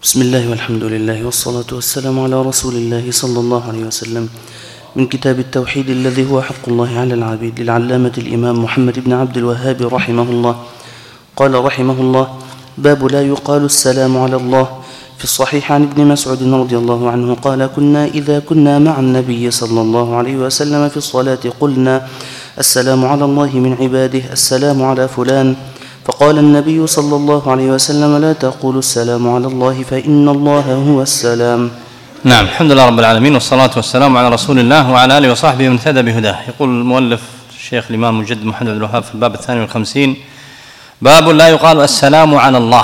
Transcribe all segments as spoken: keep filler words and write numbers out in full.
بسم الله والحمد لله والصلاة والسلام على رسول الله صلى الله عليه وسلم. من كتاب التوحيد الذي هو حق الله على العبيد للعلامة الإمام محمد بن عبد الوهاب رحمه الله. قال رحمه الله: باب لا يقال السلام على الله. في الصحيح عن ابن مسعود رضي الله عنه قال: كنا إذا كنا مع النبي صلى الله عليه وسلم في الصلاة قلنا: السلام على الله من عباده، السلام على فلان. فقال النبي صلى الله عليه وسلم: لا تقولوا السلام على الله فإن الله هو السلام. نعم، الحمد لله رب العالمين، والصلاة والسلام على رسول الله وعلى آله وصحبه من اهتدى بهداه. يقول المؤلف الشيخ الإمام مجدد محمد بن الوهاب في الباب الثاني والخمسين: باب لا يقال السلام على الله.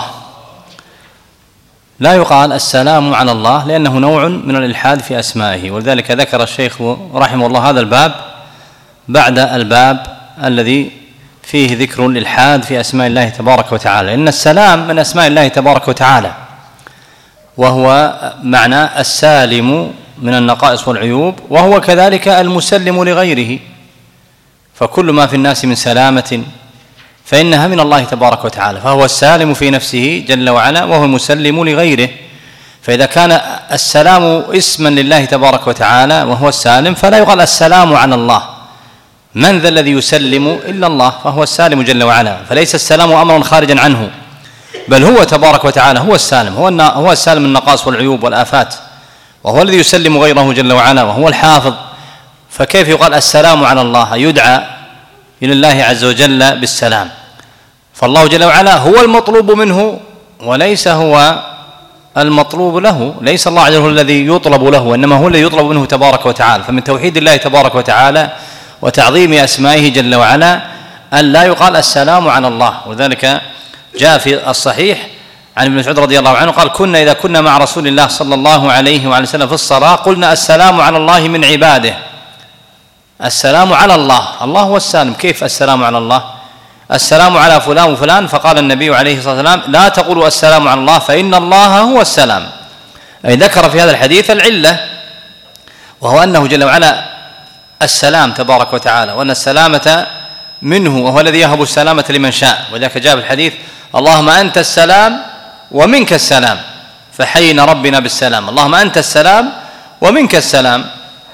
لا يقال السلام على الله لأنه نوع من الإلحاد في أسمائه، ولذلك ذكر الشيخ رحمه الله هذا الباب بعد الباب الذي فيه ذكر الإلحاد في أسماء الله تبارك وتعالى، إن السلام من أسماء الله تبارك وتعالى، وهو معنى السالم من النقائص والعيوب، وهو كذلك المسلم لغيره، فكل ما في الناس من سلامة فإنها من الله تبارك وتعالى، فهو السالم في نفسه جل وعلا وهو المسلم لغيره. فإذا كان السلام اسما لله تبارك وتعالى وهو السالم فلا يقال السلام على الله. من ذا الذي يسلم إلا الله، فهو السالم جل وعلا، فليس السلام أمرا خارجا عنه، بل هو تبارك وتعالى هو السالم، هو هو السالم من النقائص والعيوب والآفات، وهو الذي يسلم غيره جل وعلا، وهو الحافظ. فكيف يقال السلام على الله؟ يدعى إلى الله عز وجل بالسلام، فالله جل وعلا هو المطلوب منه وليس هو المطلوب له، ليس الله عز وجل الذي يطلب له، وإنما هو الذي يطلب منه تبارك وتعالى. فمن توحيد الله تبارك وتعالى وتعظيم أسمائه جل وعلا أن لا يقال السلام على الله. وذلك جاء في الصحيح عن ابن مسعود رضي الله عنه قال: كنا إذا كنا مع رسول الله صلى الله عليه وعلى وسلم في الصلاة قلنا: السلام على الله من عباده. السلام على الله، الله هو السالم، كيف السلام على الله؟ السلام على فلان وفلان. فقال النبي عليه الصلاة والسلام: لا تقولوا السلام على الله فإن الله هو السلام. أي ذكر في هذا الحديث العلة، وهو أنه جل وعلا السلام تبارك وتعالى، وأن السلامة منه، وهو الذي يهب السلامة لمن شاء. وذلك جاء في الحديث: اللهم أنت السلام ومنك السلام فحينا ربنا بالسلام. اللهم أنت السلام ومنك السلام.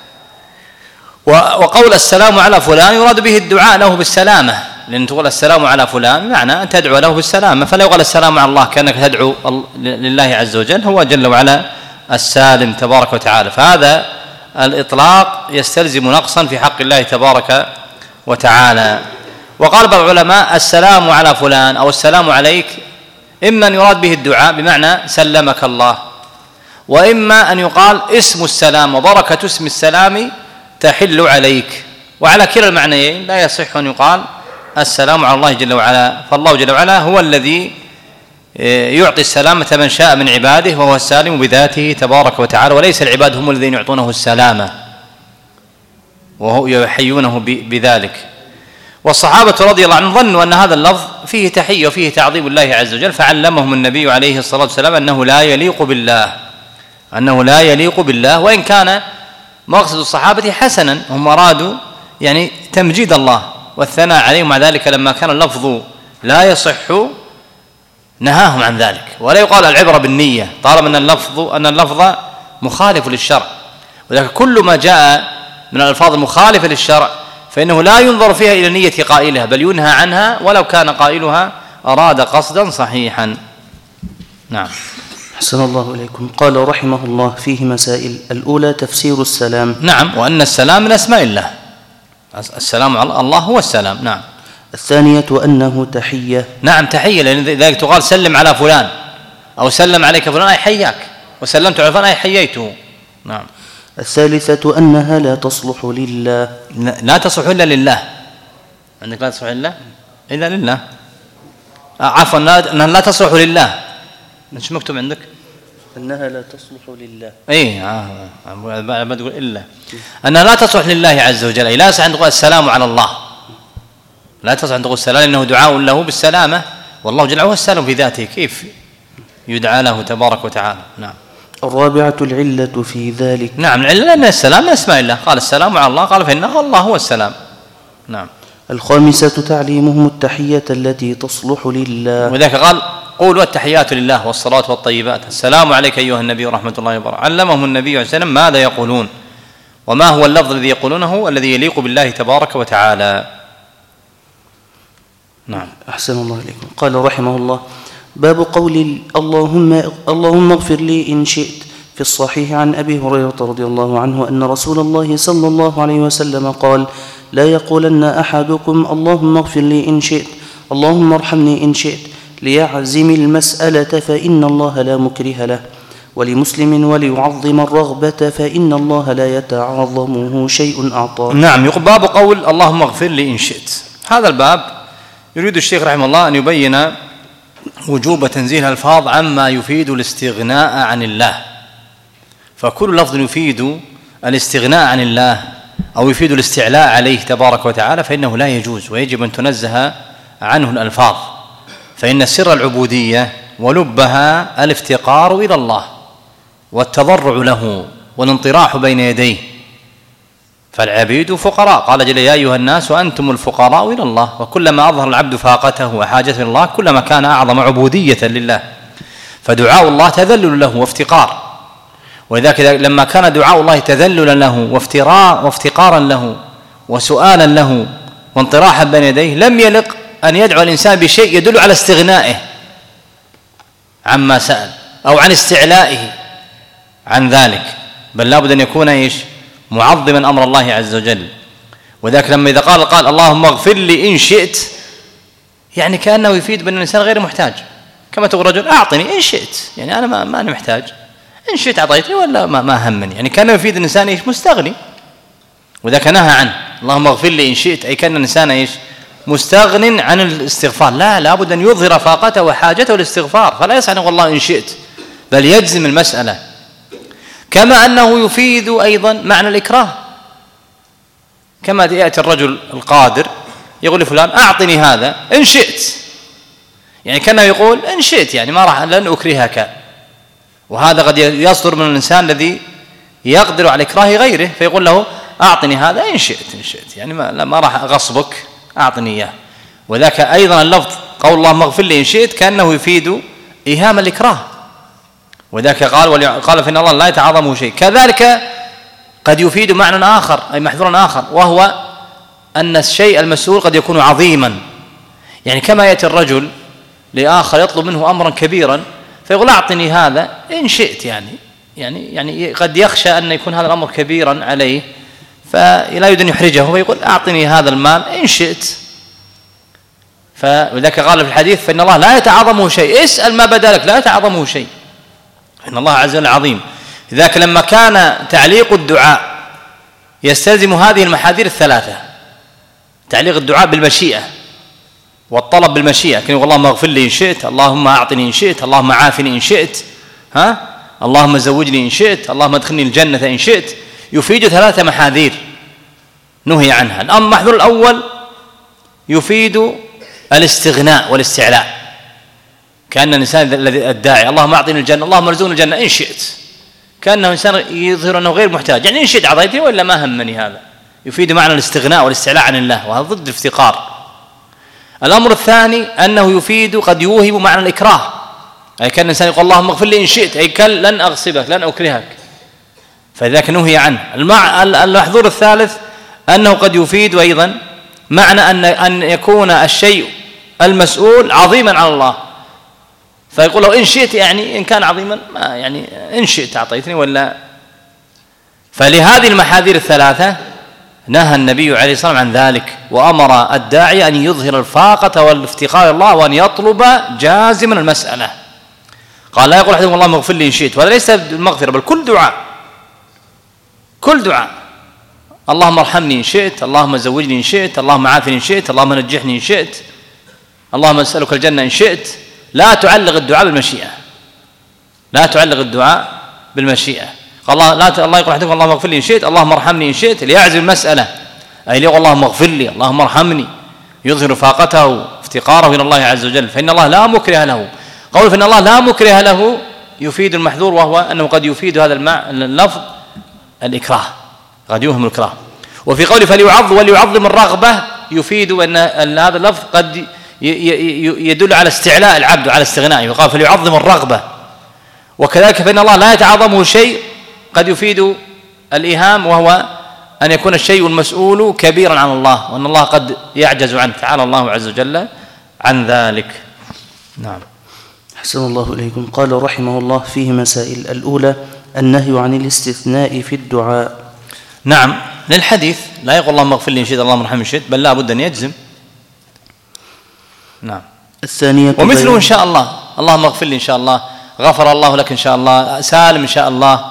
وقول السلام على فلان يراد به الدعاء له بالسلامة، لأن تقول السلام على فلان بمعنى أن تدعو له بالسلامة، فلا يقال السلام على الله كأنك تدعو لله عز وجل، هو جل وعلا السالم تبارك وتعالى. فهذا الإطلاق يستلزم نقصا في حق الله تبارك وتعالى. وقال بعض العلماء: السلام على فلان أو السلام عليك إما أن يراد به الدعاء بمعنى سلمك الله، وإما أن يقال اسم السلام وبركة اسم السلام تحل عليك. وعلى كلا المعنيين لا يصح أن يقال السلام على الله جل وعلا، فالله جل وعلا هو الذي يعطي السلامة من شاء من عباده، وهو السالم بذاته تبارك وتعالى، وليس العباد هم الذين يعطونه السلامة وهو يحيونه بذلك. والصحابة رضي الله عنهم ظنوا أن هذا اللفظ فيه تحية وفيه تعظيم الله عز وجل، فعلمهم النبي عليه الصلاة والسلام أنه لا يليق بالله، أنه لا يليق بالله، وإن كان مقصد الصحابة حسنا، هم أرادوا يعني تمجيد الله والثناء عليه، مع ذلك لما كان اللفظ لا يصح نهاهم عن ذلك. ولا يقال العبرة بالنية طالما أن اللفظ أن اللفظ مخالف للشرع، ولكن كل ما جاء من الألفاظ المخالفة للشرع فإنه لا ينظر فيها إلى نية قائلها، بل ينهى عنها ولو كان قائلها أراد قصدا صحيحا. نعم. أحسن الله إليكم. قال رحمه الله: فيه مسائل. الأولى تفسير السلام. نعم، وأن السلام من أسماء الله، السلام على الله هو السلام. نعم. الثانية أنه تحية. نعم تحية، لأن ذلك تقال سلم على فلان أو سلم عليك فلان أي حياك، وسلمت على فلان أي حييته. نعم. الثالثة أنها لا تصلح لله. لا تصلح إلا لله. عندك لا تصلح إلا إلا لله. عفوا، أنها لا تصلح لله. مش مكتوب عندك؟ أنها لا تصلح لله. إيه آه ما تقول إلا أنها لا تصلح لله عز وجل، أي لا يصح أن تقول السلام على الله، لا تصح أن تقول السلام لأنه دعاء له بالسلامة، والله جل وعلا هو السلام في ذاته، كيف يدعى له تبارك وتعالى. نعم. الرابعة العلة في ذلك. نعم، العلة لأن السلام من أسماء الله، قال السلام على الله، قال فإنه الله هو السلام. نعم. الخامسة تعليمهم التحية التي تصلح لله. وذلك قال قولوا التحيات لله والصلاة والطيبات السلام عليك أيها النبي ورحمة الله وبركاته. علمهم النبي عليه السلام ماذا يقولون وما هو اللفظ الذي يقولونه الذي يليق بالله تبارك وتعالى. نعم. أحسن الله إليكم. قال رحمه الله: باب قول اللهم اللهم اغفر لي إن شئت. في الصحيح عن أبي هريرة رضي الله عنه أن رسول الله صلى الله عليه وسلم قال: لا يقولن أحدكم اللهم اغفر لي إن شئت، اللهم ارحمني إن شئت، ليعزم المسألة فإن الله لا مكره له. ولمسلم: وليعظم الرغبة فإن الله لا يتعظمه شيء أعطاه. نعم. يقول باب قول اللهم اغفر لي إن شئت. هذا الباب يريد الشيخ رحمه الله أن يبين وجوب تنزيه الألفاظ عما يفيد الاستغناء عن الله. فكل لفظ يفيد الاستغناء عن الله أو يفيد الاستعلاء عليه تبارك وتعالى فإنه لا يجوز، ويجب أن تنزه عنه الألفاظ، فإن سر العبودية ولبها الافتقار إلى الله والتضرع له والانطراح بين يديه، فالعبيد فقراء. قال جل: يا أيها الناس أنتم الفقراء إلى الله. وكلما أظهر العبد فاقته وحاجته إلى الله كلما كان أعظم عبودية لله. فدعاء الله تذلل له وافتقار، ولذلك لما كان دعاء الله تذللا له وافتقارا له وسؤالا له وانطراحا بين يديه لم يلق أن يدعو الإنسان بشيء يدل على استغنائه عما سأل أو عن استعلائه عن ذلك، بل لابد أن يكون إيش؟ معظما أمر الله عز وجل. وذلك لما إذا قال قال اللهم اغفر لي إن شئت، يعني كأنه يفيد بأن الإنسان غير محتاج، كما تقول رجل أعطني إن شئت، يعني أنا ما, ما أنا محتاج، إن شئت أعطيتني ولا ما, ما همني، يعني كأنه يفيد الإنسان إيش؟ مستغني. وذلك نهى عنه اللهم اغفر لي إن شئت، أي كأن الإنسان إيش؟ مستغن عن الاستغفار. لا، لابد أن يظهر فاقته وحاجته للاستغفار، فلا يصح أن يقول الله إن شئت، بل يجزم المسألة. كما أنه يفيد أيضا معنى الإكراه، كما يأتي الرجل القادر يقول لفلان أعطني هذا إن شئت، يعني كأنه يقول إن شئت، يعني ما راح لن أكرهك. وهذا قد يصدر من الإنسان الذي يقدر على إكراه غيره، فيقول له أعطني هذا إن شئت إن شئت، يعني ما, ما راح أغصبك، أعطني إياه. وذاك أيضا اللفظ قول اللهم اغفر لي إن شئت كأنه يفيد إيهام الإكراه. وذاك قال قال فإن الله لا يتعاظمه شيء. كذلك قد يفيد معنى آخر أي محذورا آخر، وهو أن الشيء المسؤول قد يكون عظيما، يعني كما يأتي الرجل لآخر يطلب منه أمرا كبيرا فيقول أعطني هذا إن شئت، يعني يعني يعني قد يخشى أن يكون هذا الأمر كبيرا عليه فلا يريد أن يحرجه، فيقول أعطني هذا المال إن شئت. فلذلك قال في الحديث فإن الله لا يتعاظمه شيء، اسأل ما بدا لك، لا يتعاظمه شيء، إن الله عز وجل عظيم. لذلك لما كان تعليق الدعاء يستلزم هذه المحاذير الثلاثة، تعليق الدعاء بالمشيئة والطلب بالمشيئة، كان يقول اللهم اغفر لي إن شئت، اللهم أعطني إن شئت، اللهم عافني إن شئت، ها اللهم زوجني إن شئت، اللهم ادخلني الجنة إن شئت، يفيد ثلاثة محاذير نهي عنها. الأمر المحذور الأول يفيد الاستغناء والاستعلاء، كأن الإنسان الذي الداعي اللهم أعطني الجنة، اللهم ارزقني الجنة إن شئت، كأنه إنسان يظهر أنه غير محتاج، يعني إن شئت أعطيتني ولا ما همني، هذا يفيد معنى الاستغناء والاستعلاء عن الله، وهذا ضد الافتقار. الأمر الثاني أنه يفيد قد يوهب معنى الإكراه، أي كان الإنسان يقول اللهم اغفر لي إن شئت، أي كان لن أغصبك لن أكرهك، فذاك نهي عنه. المحظور الثالث أنه قد يفيد أيضا معنى أن أن يكون الشيء المسؤول عظيما على الله، فيقول له إن شئت، يعني إن كان عظيما ما يعني إن شئت أعطيتني ولا. فلهذه المحاذير الثلاثة نهى النبي عليه الصلاة والسلام عن ذلك، وأمر الداعي أن يظهر الفاقة والافتقار إلى الله وأن يطلب جازما المسألة. قال لا يقول أحدكم اللهم اغفر لي إن شئت، وهذا ليس المغفرة بل كل دعاء، كل دعاء، اللهم ارحمني إن شئت، اللهم زوجني إن شئت، اللهم عافني إن شئت، اللهم نجحني إن شئت، اللهم أسألك الجنة إن شئت. لا تعلق الدعاء بالمشيئة، لا تعلق الدعاء بالمشيئة. قال الله لا الله يقول أحدكم اللهم اغفر لي إن شئت، اللهم ارحمني إن شئت، ليعزم المسألة، أي يقول اللهم اغفر لي، اللهم ارحمني، يظهر فاقته افتقاره إلى الله عز وجل، فإن الله لا مكره له. قول فإن الله لا مكره له يفيد المحذور، وهو أنه قد يفيد هذا اللفظ الإكراه، قد يوهم الإكراه. وفي قوله فليعظ وليعظم الرغبة يفيد أن هذا اللفظ قد يدل على استعلاء العبد وعلى استغنائه، يقال فليعظم الرغبة. وكذلك فإن الله لا يتعاظمه شيء قد يفيد الإيهام، وهو أن يكون الشيء المسؤول كبيرا عن الله، وأن الله قد يعجز عنه، تعالى الله عز وجل عن ذلك. نعم. أحسن الله إليكم. قال رحمه الله فيه مسائل. الأولى النهي عن الاستثناء في الدعاء. نعم، للحديث لا يقول اللهم اغفر لي إن شئت اللهم ارحمني إن شئت، بل لا بد أن يجزم. نعم. الثانية ومثله إن شاء الله، اللهم اغفر لي إن شاء الله، غفر الله لك إن شاء الله، سالم إن شاء الله،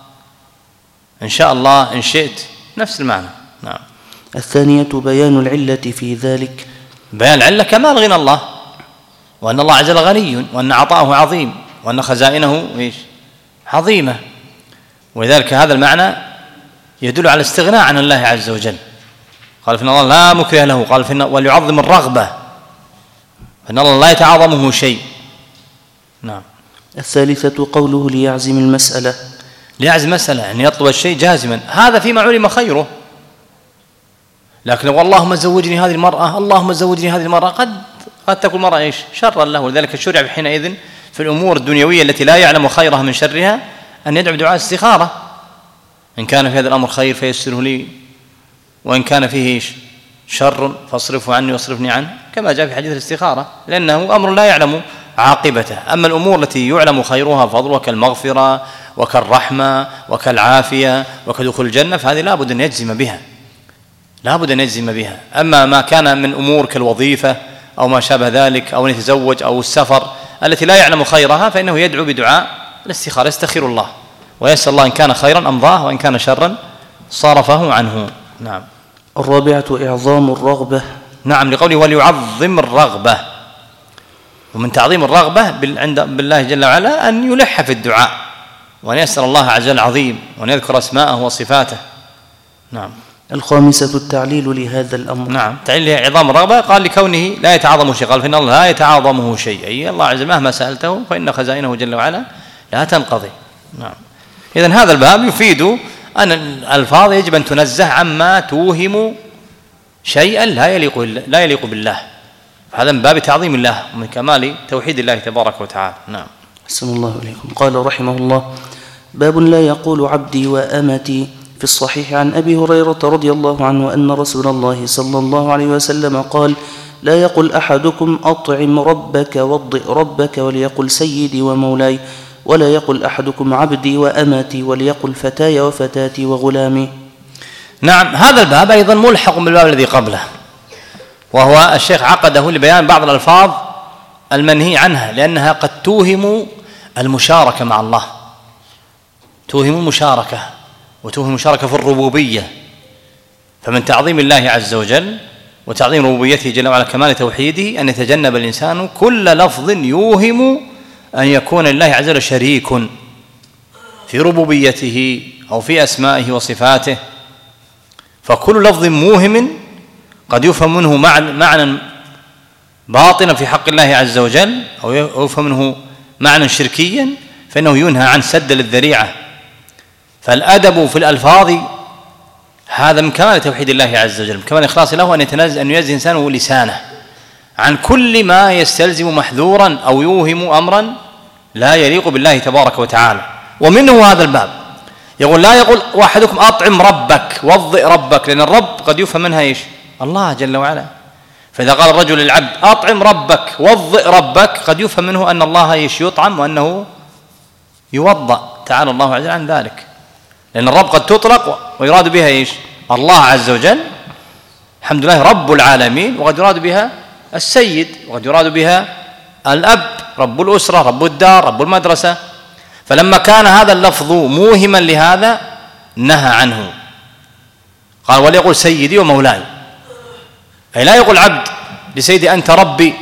إن شاء الله إن شئت، نفس المعنى. نعم. الثانية بيان العلة في ذلك. بيان العلة كمال غنى الله، وأن الله عز وجل غني، وأن عطاءه عظيم، وأن خزائنه إيش؟ عظيمة. ولذلك هذا المعنى يدل على الاستغناء عن الله عز وجل. قال فإن الله لا مكره له، قال فإن وليعظم الرغبة، فإن الله لا يتعاظمه شيء. نعم. الثالثة قوله ليعزم المسألة. ليعزم مسألة أن يطلب الشيء جازما، هذا فيما علم خيره. لكن لو اللهم زوجني هذه المرأة، اللهم زوجني هذه المرأة، قد قد تكون المرأة إيش؟ شرا له. ولذلك شرع حينئذ في الأمور الدنيوية التي لا يعلم خيرها من شرها أن يدعو دعاء استخارة، إن كان في هذا الأمر خير فيسره لي، وإن كان فيه إيش؟ شر فاصرفه عني واصرفني عنه، كما جاء في حديث الاستخارة، لأنه أمر لا يعلم عاقبته. أما الأمور التي يعلم خيرها فضلها كالمغفرة وكالرحمة وكالعافية وكدخول الجنة، فهذه لا بد أن يجزم بها، لا بد أن يجزم بها. أما ما كان من أمور كالوظيفة أو ما شابه ذلك، أو أن يتزوج، أو السفر التي لا يعلم خيرها، فإنه يدعو بدعاء الاستخارة، يستخير الله ويسأل الله إن كان خيرا أمضاه، وإن كان شرا صرفه عنه. نعم. الرابعة إعظام الرغبة. نعم، لقوله وليعظم الرغبة. ومن تعظيم الرغبة عند بالله جل وعلا أن يلح في الدعاء، وأن يسأل الله عز وجل العظيم، وأن يذكر أسماءه وصفاته. نعم. الخامسة التعليل لهذا الأمر. نعم، تعليل عظام الرغبة قال لكونه لا يتعاظمه شيء، قال فإن الله لا يتعاظمه شيء، أي الله عز وجل مهما سألته فإن خزائنه جل وعلا لا تنقضي. نعم. إذن هذا الباب يفيد أن الألفاظ يجب أن تنزه عما توهم شيئا لا يليق لا يليق بالله، هذا من باب تعظيم الله ومن كمال توحيد الله تبارك وتعالى. نعم. أحسن الله إليكم. قال رحمه الله باب لا يقول عبدي وأمتي. في الصحيح عن أبي هريرة رضي الله عنه أن رسول الله صلى الله عليه وسلم قال لا يقل أحدكم أطعم ربك وضئ ربك وليقل سيدي ومولاي، ولا يقل أحدكم عبدي وأمتي وليقل فتاي وفتاتي وغلامي. نعم، هذا الباب أيضا ملحق بالباب الذي قبله، وهو الشيخ عقده لبيان بعض الألفاظ المنهي عنها، لأنها قد توهم المشاركة مع الله، توهم المشاركة، وتوهم المشاركة في الربوبية. فمن تعظيم الله عز وجل وتعظيم ربوبيته جل وعلا كمال توحيده أن يتجنب الإنسان كل لفظ يوهم أن يكون لله عز وجل شريك في ربوبيته أو في أسمائه وصفاته. فكل لفظ موهم قد يفهم منه معنى باطنا في حق الله عز وجل، أو يفهم منه معنى شركيا، فإنه ينهى عن سد للذريعة. فالأدب في الألفاظ هذا من كمال توحيد الله عز وجل، من كمال إخلاص له أن يتنزه أن ينزه إنسانه لسانه عن كل ما يستلزم محذورا أو يوهم أمرا لا يليق بالله تبارك وتعالى. ومنه هذا الباب يقول لا يقول واحدكم أطعم ربك وضئ ربك، لأن الرب قد يفهم منها إيش؟ الله جل وعلا. فإذا قال الرجل للعبد أطعم ربك وضئ ربك قد يفهم منه أن الله إيش؟ يطعم، وأنه يوضأ، تعالى الله عز وجل عن ذلك. لأن الرب قد تطلق ويراد بها إيش؟ الله عز وجل الحمد لله رب العالمين، وقد يراد بها السيد، وقد يراد بها الأب، رب الأسرة، رب الدار، رب المدرسة. فلما كان هذا اللفظ موهما لهذا نهى عنه، قال وليقول سيدي ومولاي، أي لا يقول عبد لسيدي أنت ربي،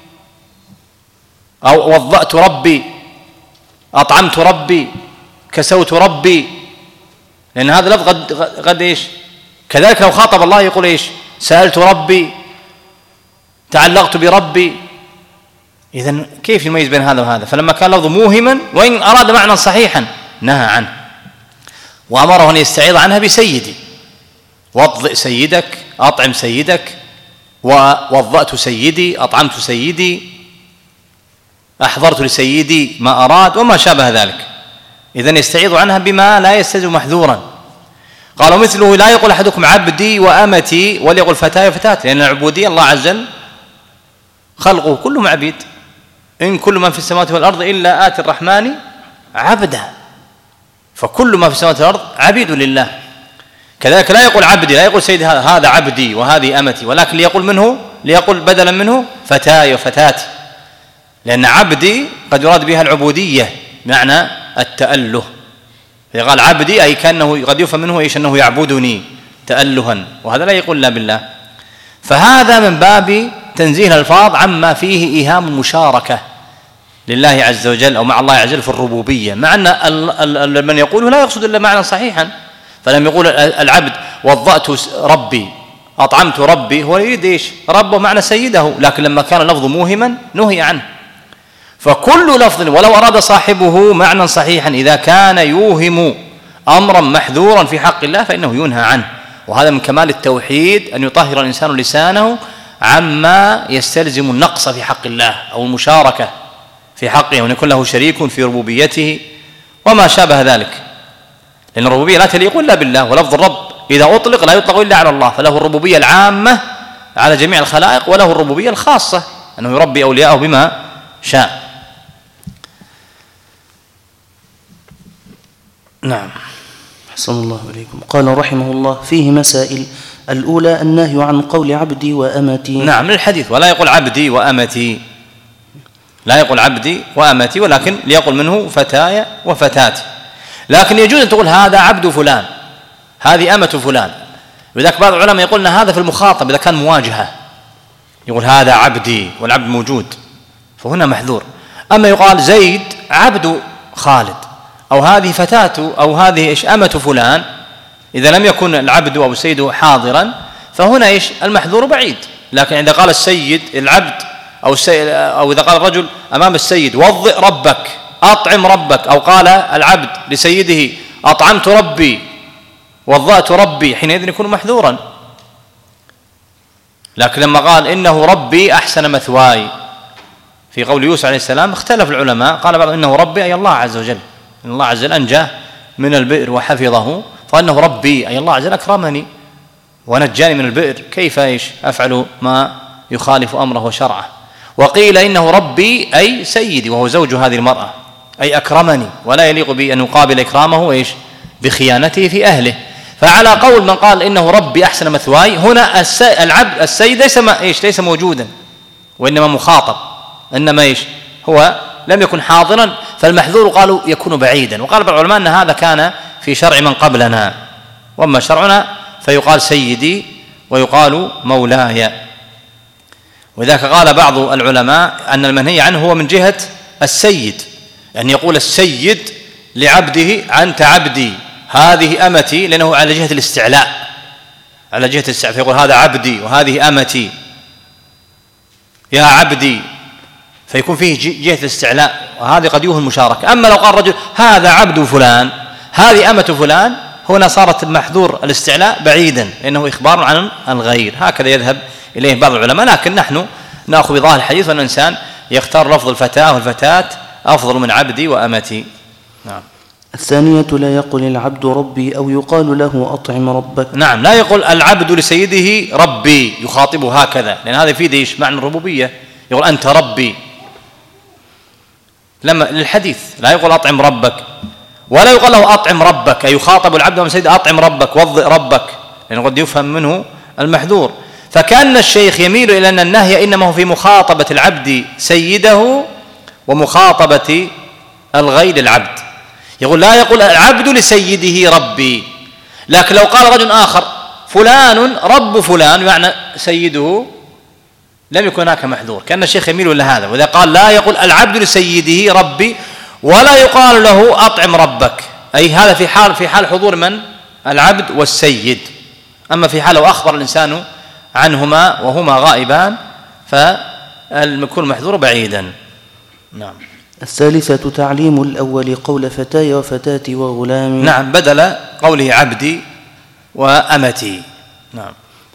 أو وضأت ربي، أطعمت ربي، كسوت ربي، لأن هذا اللفظ قد, قد إيش؟ كذلك لو خاطب الله يقول إيش؟ سألت ربي، تعلقت بربي. إذن كيف يميز بين هذا وهذا؟ فلما كان لفظ موهما وإن أراد معنى صحيحا نهى عنه، وأمره أن يستعيض عنها بسيدي، وضئ سيدك، أطعم سيدك، ووضأت سيدي، أطعمت سيدي، أحضرت لسيدي ما أراد وما شابه ذلك. إذن يستعيض عنها بما لا يستلزم محذورا. قالوا مثله لا يقول أحدكم عبدي وأمتي وليقل فتاي وفتاتي، لأن العبودية الله عز وجل خلقه كلهم عبيد، إن كل من في السماوات والأرض إلا آتي الرحمن عبدا، فكل ما في السماوات والأرض عبيد لله. كذلك لا يقول عبدي، لا يقول سيدي هذا عبدي وهذه أمتي، ولكن ليقول منه ليقول بدلا منه فتاي وفتاتي، لأن عبدي قد يراد بها العبودية معنى التأله. إذا قال عبدي أي كأنه قد يفهم منه إيش أنه يعبدني تألها، وهذا لا يقول لا بالله. فهذا من باب تنزيه الألفاظ عما فيه إيهام المشاركة لله عز وجل أو مع الله عز وجل في الربوبية، مع أن من يقوله لا يقصد إلا معنى صحيحا. فلم يقول العبد وضأت ربي أطعمت ربي، هو يريد إيش؟ ربه معنى سيده، لكن لما كان اللفظ موهما نهي عنه. فكل لفظ ولو أراد صاحبه معنى صحيحا إذا كان يوهم أمرا محذورا في حق الله فإنه ينهى عنه. وهذا من كمال التوحيد أن يطهر الإنسان لسانه عما يستلزم النقص في حق الله أو المشاركة في حقه، وأن يكون له شريك في ربوبيته وما شابه ذلك، لأن الربوبية لا تليق إلا بالله، ولفظ الرب إذا أطلق لا يطلق إلا على الله، فله الربوبية العامة على جميع الخلائق وله الربوبية الخاصة أنه يربي أولياءه بما شاء. نعم. أحسن الله إليكم. قال رحمه الله فيه مسائل. الأولى النهي عن قول عبدي وأمتي. نعم، من الحديث ولا يقول عبدي وأمتي، لا يقول عبدي وأمتي، ولكن ليقول منه فتاي وفتاتي. لكن يجوز أن تقول هذا عبد فلان هذه أمة فلان، وذاك بعض العلماء يقولون هذا في المخاطب إذا كان مواجهة، يقول هذا عبدي والعبد موجود فهنا محذور. أما يقال زيد عبد خالد أو هذه فتاة أو هذه إيش أمة فلان، إذا لم يكن العبد أو السيد حاضرا فهنا إيش المحذور بعيد. لكن إذا قال السيد العبد أو, السيد أو إذا قال الرجل أمام السيد وضئ ربك أطعم ربك، أو قال العبد لسيده أطعمت ربي وضأت ربي، حينئذ يكون محذورا. لكن لما قال إنه ربي أحسن مثواي في قول يوسف عليه السلام اختلف العلماء، قال بعض إنه ربي أي الله عز وجل، إن الله عز وجل أنجاه من البئر وحفظه، فأنه ربي أي الله عز وجل أكرمني ونجاني من البئر، كيف إيش أفعل ما يخالف أمره وشرعه. وقيل إنه ربي أي سيدي وهو زوج هذه المرأة، أي أكرمني، ولا يليق بي أن يقابل إكرامه إيش بخيانته في أهله. فعلى قول من قال إنه ربي أحسن مثواي، هنا العبد السيد ليس ما إيش ليس موجودا وإنما مخاطب، إنما إيش هو لم يكن حاضرا، فالمحذور قالوا يكون بعيدا. وقال بعض العلماء أن هذا كان في شرع من قبلنا، وأما شرعنا فيقال سيدي ويقال مولاي. وذاك قال بعض العلماء أن المنهي عنه هو من جهة السيد، يعني يقول السيد لعبده أنت عبدي هذه أمتي، لأنه على جهة الاستعلاء، على جهة الاستعلاء، فيقول هذا عبدي وهذه أمتي يا عبدي، فيكون فيه جهة الاستعلاء، وهذه قد يوهم المشاركة. أما لو قال رجل هذا عبد فلان هذه أمة فلان، هنا صارت محذور الاستعلاء بعيدا، لأنه إخبار عن الغير. هكذا يذهب إليه بعض العلماء، لكن نحن نأخذ بظاهر الحديث وأن الإنسان يختار لفظ الفتاة والفتاة أفضل من عبدي وأمتي. نعم. الثانية لا يقول العبد ربي أو يقال له أطعم ربك. نعم، لا يقول العبد لسيده ربي يخاطبه هكذا، لأن هذا يفيد إيش معنى الربوبية، يقول أنت ربي لما للحديث، لا يقول أطعم ربك، ولا يقال له أطعم ربك، أي يخاطب العبد من سيده أطعم ربك وضئ ربك، لأنه قد يفهم منه المحذور. فكأن الشيخ يميل إلى أن النهي إنما هو في مخاطبة العبد سيده ومخاطبة الغير العبد. يقول لا يقول العبد لسيده ربي، لكن لو قال رجل آخر فلان رب فلان يعني سيده، لم يكن هناك محذور. كأن الشيخ يميل إلى هذا. وإذا قال لا يقول العبد لسيده ربي ولا يقال له أطعم ربك، أي هذا في حال في حال حضور من العبد والسيد. أما في حال أخبر الإنسان عنهما وهما غائبان فالمكون محذور بعيدا. نعم. الثالثة تعليم الأول قول فتاي وفتاتي وغلامي. نعم، بدل قوله عبدي وأمتي. نعم.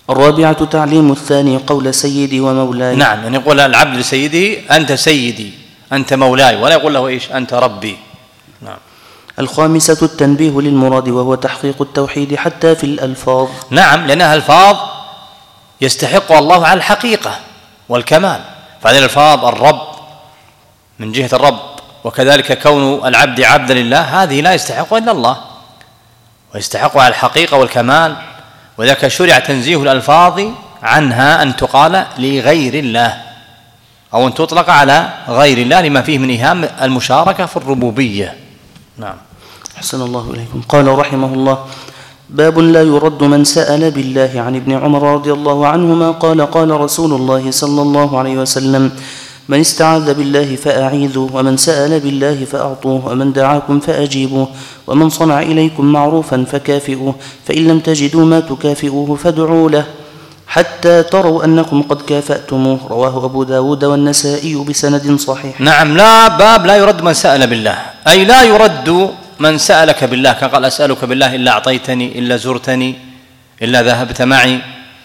الرابعة تعليم الثاني قول سيدي ومولاي. نعم، يعني يقول العبد لسيده أنت سيدي أنت مولاي، ولا يقول له إيش أنت ربي. نعم. الخامسة التنبيه للمراد وهو تحقيق التوحيد حتى في الألفاظ. نعم، لأنها ألفاظ يستحق الله على الحقيقة والكمال، فهذه الألفاظ الرب من جهة الرب، وكذلك كون العبد عبدا لله، هذه لا يستحق إلا الله ويستحق على الحقيقة والكمال، وذاك شرع تنزيه الألفاظ عنها أن تقال لغير الله أو أن تطلق على غير الله لما فيه من إيهام المشاركة في الربوبية. نعم. أحسن الله إليكم. قال رحمه الله: باب لا يرد من سأل بالله. عن ابن عمر رضي الله عنهما قال: قال رسول الله صلى الله عليه وسلم: من استعاذ بالله فأعيذوه، ومن سأل بالله فأعطوه، ومن دعاكم فأجيبوه، ومن صنع إليكم معروفا فكافئوه، فإن لم تجدوا ما تكافئوه فادعوا له حتى تروا أنكم قد كافأتموه. رواه أبو داود والنسائي بسند صحيح. نعم. لا باب لا يرد من سأل بالله، أي لا يرد من سألك بالله، كان قال أسألك بالله إلا أعطيتني إلا زرتني إلا ذهبت معي،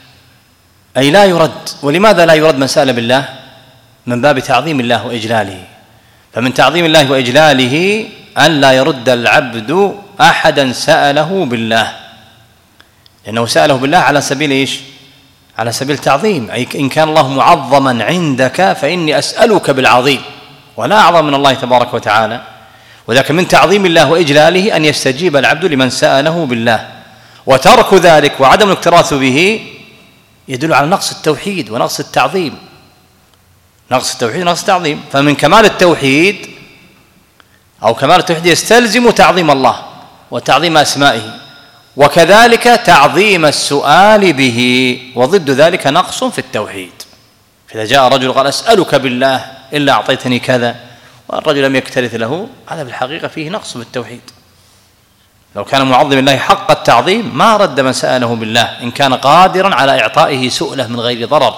أي لا يرد. ولماذا لا يرد من سأل بالله؟ من باب تعظيم الله وإجلاله، فمن تعظيم الله وإجلاله أن لا يرد العبد أحدا سأله بالله، لأنه سأله بالله على سبيل إيش؟ على سبيل تعظيم، أي إن كان الله معظما عندك فإني أسألك بالعظيم، ولا أعظم من الله تبارك وتعالى. وذاك من تعظيم الله وإجلاله أن يستجيب العبد لمن سأله بالله، وترك ذلك وعدم الاكتراث به يدل على نقص التوحيد ونقص التعظيم، نقص التوحيد ونقص التعظيم. فمن كمال التوحيد أو كمال التوحيد يستلزم تعظيم الله وتعظيم أسمائه، وكذلك تعظيم السؤال به، وضد ذلك نقص في التوحيد. فإذا جاء رجل قال أسألك بالله إلا أعطيتني كذا والرجل لم يكترث له، هذا في الحقيقة فيه نقص في التوحيد. لو كان معظم الله حق التعظيم ما رد من سأله بالله إن كان قادرا على إعطائه سؤله من غير ضرر.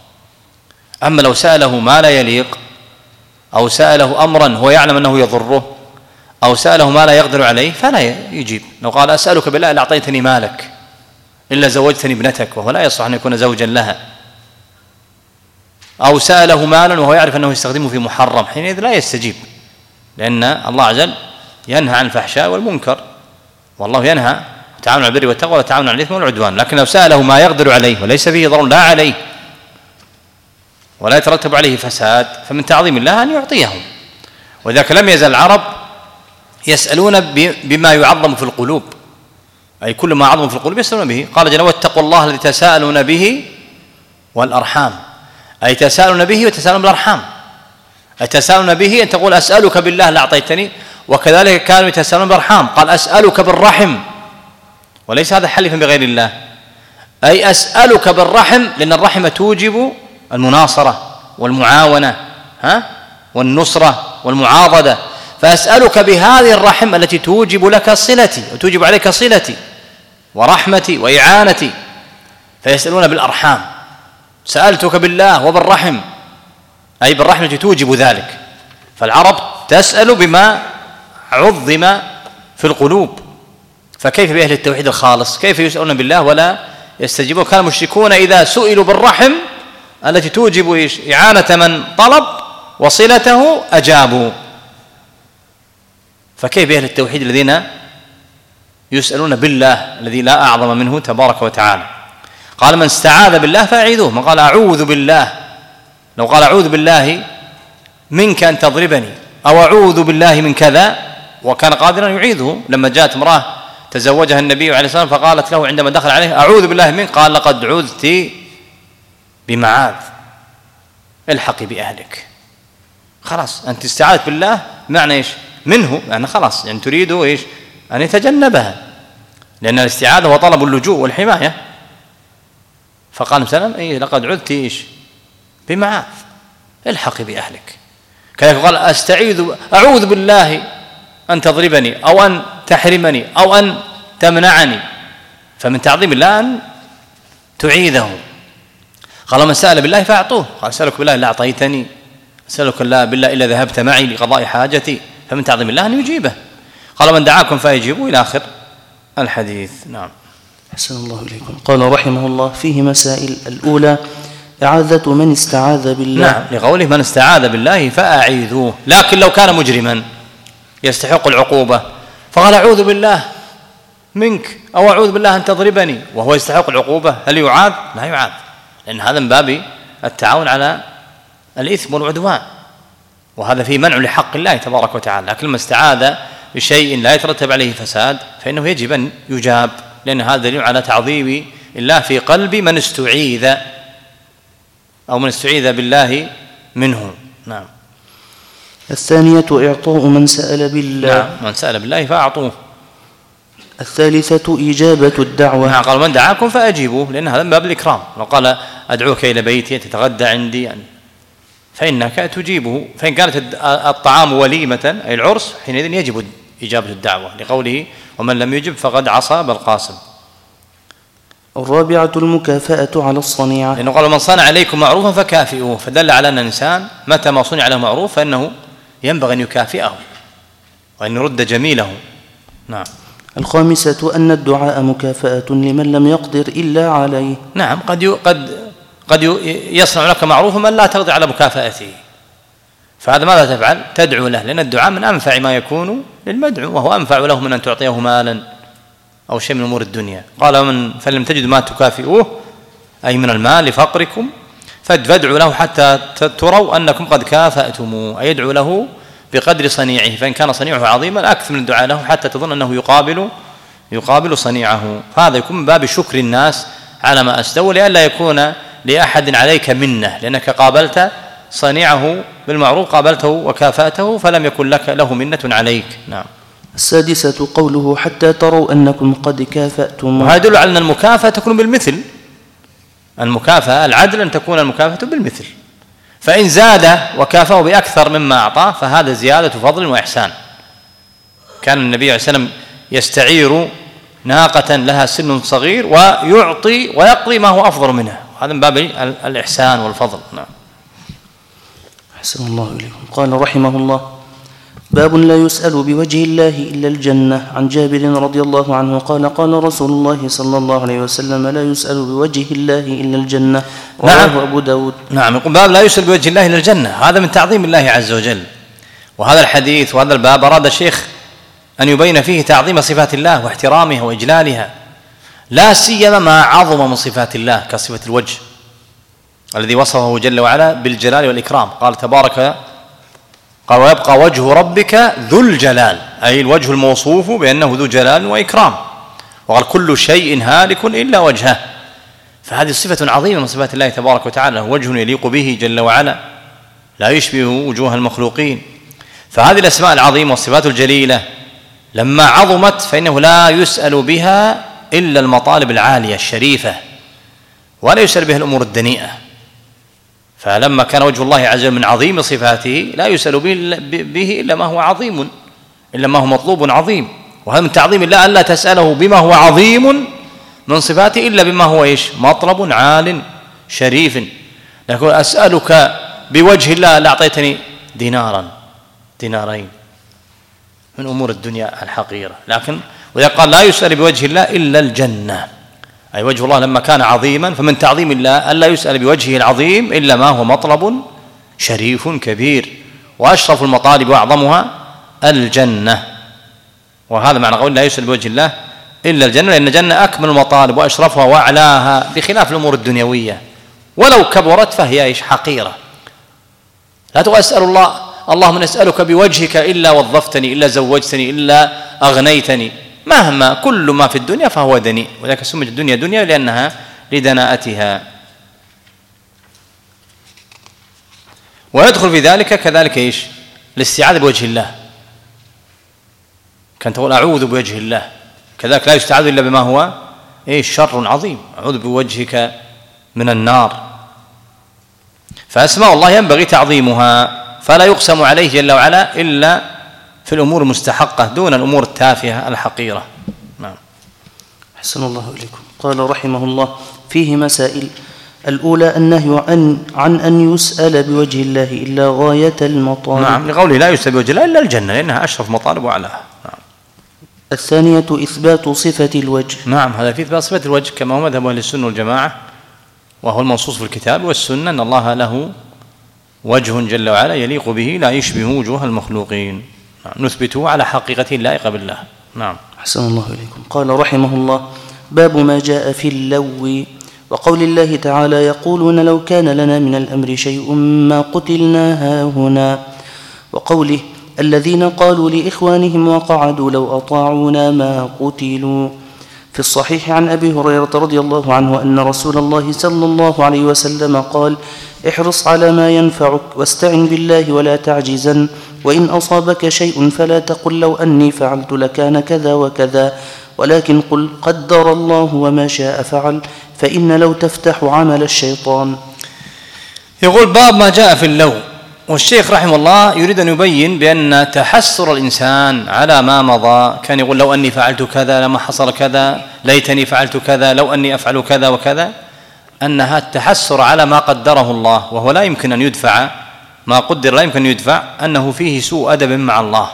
أما لو سأله ما لا يليق، أو سأله أمرا هو يعلم أنه يضره، أو سأله ما لا يقدر عليه، فلا يجيب. لو قال أسألك بالله إلا أعطيتني مالك إلا زوجتني ابنتك، وهو لا يصح أن يكون زوجا لها، أو سأله مالا وهو يعرف أنه يستخدمه في محرم، حينئذ لا يستجيب، لأن الله عز وجل ينهى عن الفحشاء والمنكر، والله ينهى تعاون على البر والتقوى وتعاون على الإثم والعدوان. لكن لو سأله ما يقدر عليه وليس فيه ضرر لا عليه ولا يترتب عليه فساد، فمن تعظيم الله أن يعطيهم. وذاك لم يزل العرب يسألون بما يعظم في القلوب، أي كل ما عظم في القلوب يسألون به. قال جل: واتقوا الله الذي تساءلون به والأرحام، أي تساءلون به وتساءلون بالأرحام. أي تساءلون به أن تقول أسألك بالله لأعطيتني، وكذلك كانوا يتساءلون بالأرحام، قال أسألك بالرحم، وليس هذا حلفا بغير الله، أي أسألك بالرحم، لأن الرحم توجب المناصرة والمعاونة ها والنصرة والمعاضدة، فأسألك بهذه الرحم التي توجب لك صلتي وتوجب عليك صلتي ورحمتي وإعانتي، فيسألون بالأرحام. سألتك بالله وبالرحم، أي بالرحم التي توجب ذلك. فالعرب تسأل بما عظم في القلوب، فكيف بأهل التوحيد الخالص؟ كيف يسألون بالله ولا يستجيبون؟ كان المشركون إذا سئلوا بالرحم التي توجب إعانة من طلب وصلته أجابوا، فكيف بأهل التوحيد الذين يسألون بالله الذي لا أعظم منه تبارك وتعالى؟ قال: من استعاذ بالله فأعيذوه. من قال أعوذ بالله، لو قال أعوذ بالله منك أن تضربني أو أعوذ بالله من كذا وكان قادرا يعيذه. لما جاءت امرأة تزوجها النبي عليه الصلاة والسلام فقالت له عندما دخل عليه أعوذ بالله منك، قال: لقد عذت بمعاذ، الحقي بأهلك. خلاص أنت استعاذت بالله معنى إيش؟ منه، يعني خلاص يعني تريد إيش؟ أن يتجنبها، لأن الاستعاذة هو طلب اللجوء والحماية. فقال مثلا إيه لقد عذت إيش؟ بمعاذ، الحقي بأهلك. كذلك قال أستعيذ أعوذ بالله أن تضربني أو أن تحرمني أو أن تمنعني، فمن تعظيم الله أن تعيذه. قال: من سأل بالله فأعطوه. قال: أسألك بالله إلا أعطيتني، أسألك الله بالله إلا ذهبت معي لقضاء حاجتي، فمن تعظيم الله أن يجيبه. قال: من دعاكم فأجيبوا، إلى آخر الحديث. نعم. أحسن الله إليكم. قال رحمه الله: فيه مسائل. الأولى إعاذة من استعاذ بالله. نعم، لقوله: من استعاذ بالله فأعيذوه. لكن لو كان مجرما يستحق العقوبة فقال: أعوذ بالله منك، أو أعوذ بالله أن تضربني، وهو يستحق العقوبة، هل يعاذ؟ لا يعاذ، لأن هذا من باب التعاون على الإثم والعدوان، وهذا فيه منع لحق الله تبارك وتعالى. لكن لما استعاذ بشيء لا يترتب عليه فساد فإنه يجب أن يجاب، لأن هذا دليل على تعظيم الله في قلب من استعيذ أو من استعيذ بالله منه. نعم. الثانية إعطاء من سأل بالله. نعم، من سأل بالله فأعطوه. الثالثة إجابة الدعوة. نعم، قال: من دعاكم فأجيبوه، لأن هذا من باب الإكرام. لو قال: أدعوك إلى بيتي تتغدى عندي يعني، فإنك تجيبه. فإن كانت الطعام وليمة أي العرس حينئذ يجب إجابة الدعوة، لقوله: ومن لم يجب فقد عصى بالقاسم. الرابعة المكافأة على الصنيعة، لأنه قال: من صنع عليكم معروفا فكافئوه، فدل على أن الإنسان متى ما صنع له معروف فإنه ينبغي أن يكافئه وأن يرد جميله. نعم. الخامسة أن الدعاء مكافأة لمن لم يقدر إلا عليه. نعم، قد قد قد يصنع لك معروفا من لا تقدر على مكافأته، فهذا ماذا تفعل؟ تدعو له، لأن الدعاء من أنفع ما يكون للمدعو، وهو أنفع له من أن تعطيه مالا أو شيء من أمور الدنيا. قال: من فلم تجدوا ما تكافئوه أي من المال لفقركم فادعوا له حتى تروا أنكم قد كافأتموه، أي يدعو له بقدر صنيعه، فإن كان صنيعه عظيما أكثر من الدعاء له حتى تظن أنه يقابل يقابل صنيعه. فهذا يكون من باب شكر الناس على ما أسدوا، لئلا يكون لأحد عليك منه، لأنك قابلت صنيعه بالمعروف، قابلته وكافأته، فلم يكن لك له منة عليك. نعم. السادسة قوله: حتى تروا أنكم قد كافأتم. وهذا يدل على أن المكافأة تكون بالمثل. المكافأة العدل أن تكون المكافأة بالمثل، فإن زاد وكافأه بأكثر مما أعطاه فهذا زيادة فضل وإحسان. كان النبي عليه الصلاة والسلام يستعير ناقة لها سن صغير ويعطي ويقضي ما هو أفضل منها، هذا من باب الإحسان والفضل. نعم. أحسن الله إليكم. قال رحمه الله: باب لا يسأل بوجه الله إلا الجنة. عن جابر رضي الله عنه قال: قال رسول الله صلى الله عليه وسلم: لا يسأل بوجه الله إلا الجنة. رواه نعم. أبو داود. نعم. يقول: باب لا يسأل بوجه الله إلا الجنة، هذا من تعظيم الله عز وجل. وهذا الحديث وهذا الباب أراد الشيخ أن يبين فيه تعظيم صفات الله واحترامها وإجلالها، لا سيما ما عظم من صفات الله كصفة الوجه الذي وصفه جل وعلا بالجلال والإكرام. قال تبارك: قال: ويبقى وجه ربك ذو الجلال، أي الوجه الموصوف بأنه ذو جلال وإكرام. وقال: كل شيء هالك إلا وجهه. فهذه صفة عظيمة من صفات الله تبارك وتعالى، وجه يليق به جل وعلا لا يشبه وجوه المخلوقين. فهذه الأسماء العظيمة والصفات الجليلة لما عظمت فإنه لا يسأل بها إلا المطالب العالية الشريفة، ولا يسأل بها الأمور الدنيئة. فلما كان وجه الله عز وجل من عظيم صفاته لا يسأل به إلا ما هو عظيم، إلا ما هو مطلوب عظيم. وهذا من تعظيم الله ألا تسأله بما هو عظيم من صفاته إلا بما هو إيش؟ مطلب عال شريف. لكن أسألك بوجه الله لأعطيتني دينارا دينارين من أمور الدنيا الحقيرة. لكن وإذا قال لا يسأل بوجه الله إلا الجنة، أي وجه الله لما كان عظيما فمن تعظيم الله ألا يسأل بوجهه العظيم إلا ما هو مطلب شريف كبير، وأشرف المطالب وأعظمها الجنة. وهذا معنى قول لا يسأل بوجه الله إلا الجنة، لأن الجنة أكمل المطالب وأشرفها وأعلاها، بخلاف الأمور الدنيوية ولو كبرت فهي إيش؟ حقيرة. لا تقول أسأل الله اللهم نسألك بوجهك إلا وظفتني إلا زوجتني إلا أغنيتني، مهما كل ما في الدنيا فهو دنيء، وذلك سميت الدنيا دنيا لأنها لدناءتها. ويدخل في ذلك كذلك إيش؟ الاستعاذة بوجه الله، كان تقول أعوذ بوجه الله، كذلك لا يستعاذ إلا بما هو إيش؟ شر عظيم، أعوذ بوجهك من النار. فأسماء الله ينبغي تعظيمها، فلا يقسم عليه جل وعلا إلا في الأمور المستحقة دون الأمور التافهة الحقيرة. نعم. أحسن الله إليكم. قال رحمه الله: فيه مسائل. الأولى النهي عن, عن أن يسأل بوجه الله إلا غاية المطالب. نعم، لقوله لا يسأل بوجه الله إلا الجنة، لأنها أشرف مطالب وأعلاها. نعم. الثانية إثبات صفة الوجه. نعم، هذا في إثبات صفة الوجه كما هو مذهب أهل السنة والجماعة، وهو المنصوص في الكتاب والسنة أن الله له وجه جل وعلا يليق به لا يشبه وجوه المخلوقين، نثبته على حقيقته اللائقة بالله. نعم. أحسن الله إليكم. قال رحمه الله: باب ما جاء في اللو وقول الله تعالى: يقولون لو كان لنا من الأمر شيء ما قتلنا هاهنا، وقوله: الذين قالوا لإخوانهم وقعدوا لو أطاعونا ما قتلوا. في الصحيح عن أبي هريرة رضي الله عنه أن رسول الله صلى الله عليه وسلم قال: احرص على ما ينفعك واستعن بالله ولا تعجزن، وإن أصابك شيء فلا تقل لو أني فعلت لكان كذا وكذا، ولكن قل قدر الله وما شاء فعل، فإن لو تفتح عمل الشيطان. يقول: باب ما جاء في اللو. والشيخ رحمه الله يريد أن يبين بأن تحسر الإنسان على ما مضى، كان يقول لو أني فعلت كذا لما حصل كذا، ليتني فعلت كذا، لو أني أفعل كذا وكذا، أنها التحسر على ما قدره الله، وهو لا يمكن أن يدفع، ما قدر لا يمكن أن يدفع، أنه فيه سوء أدب مع الله،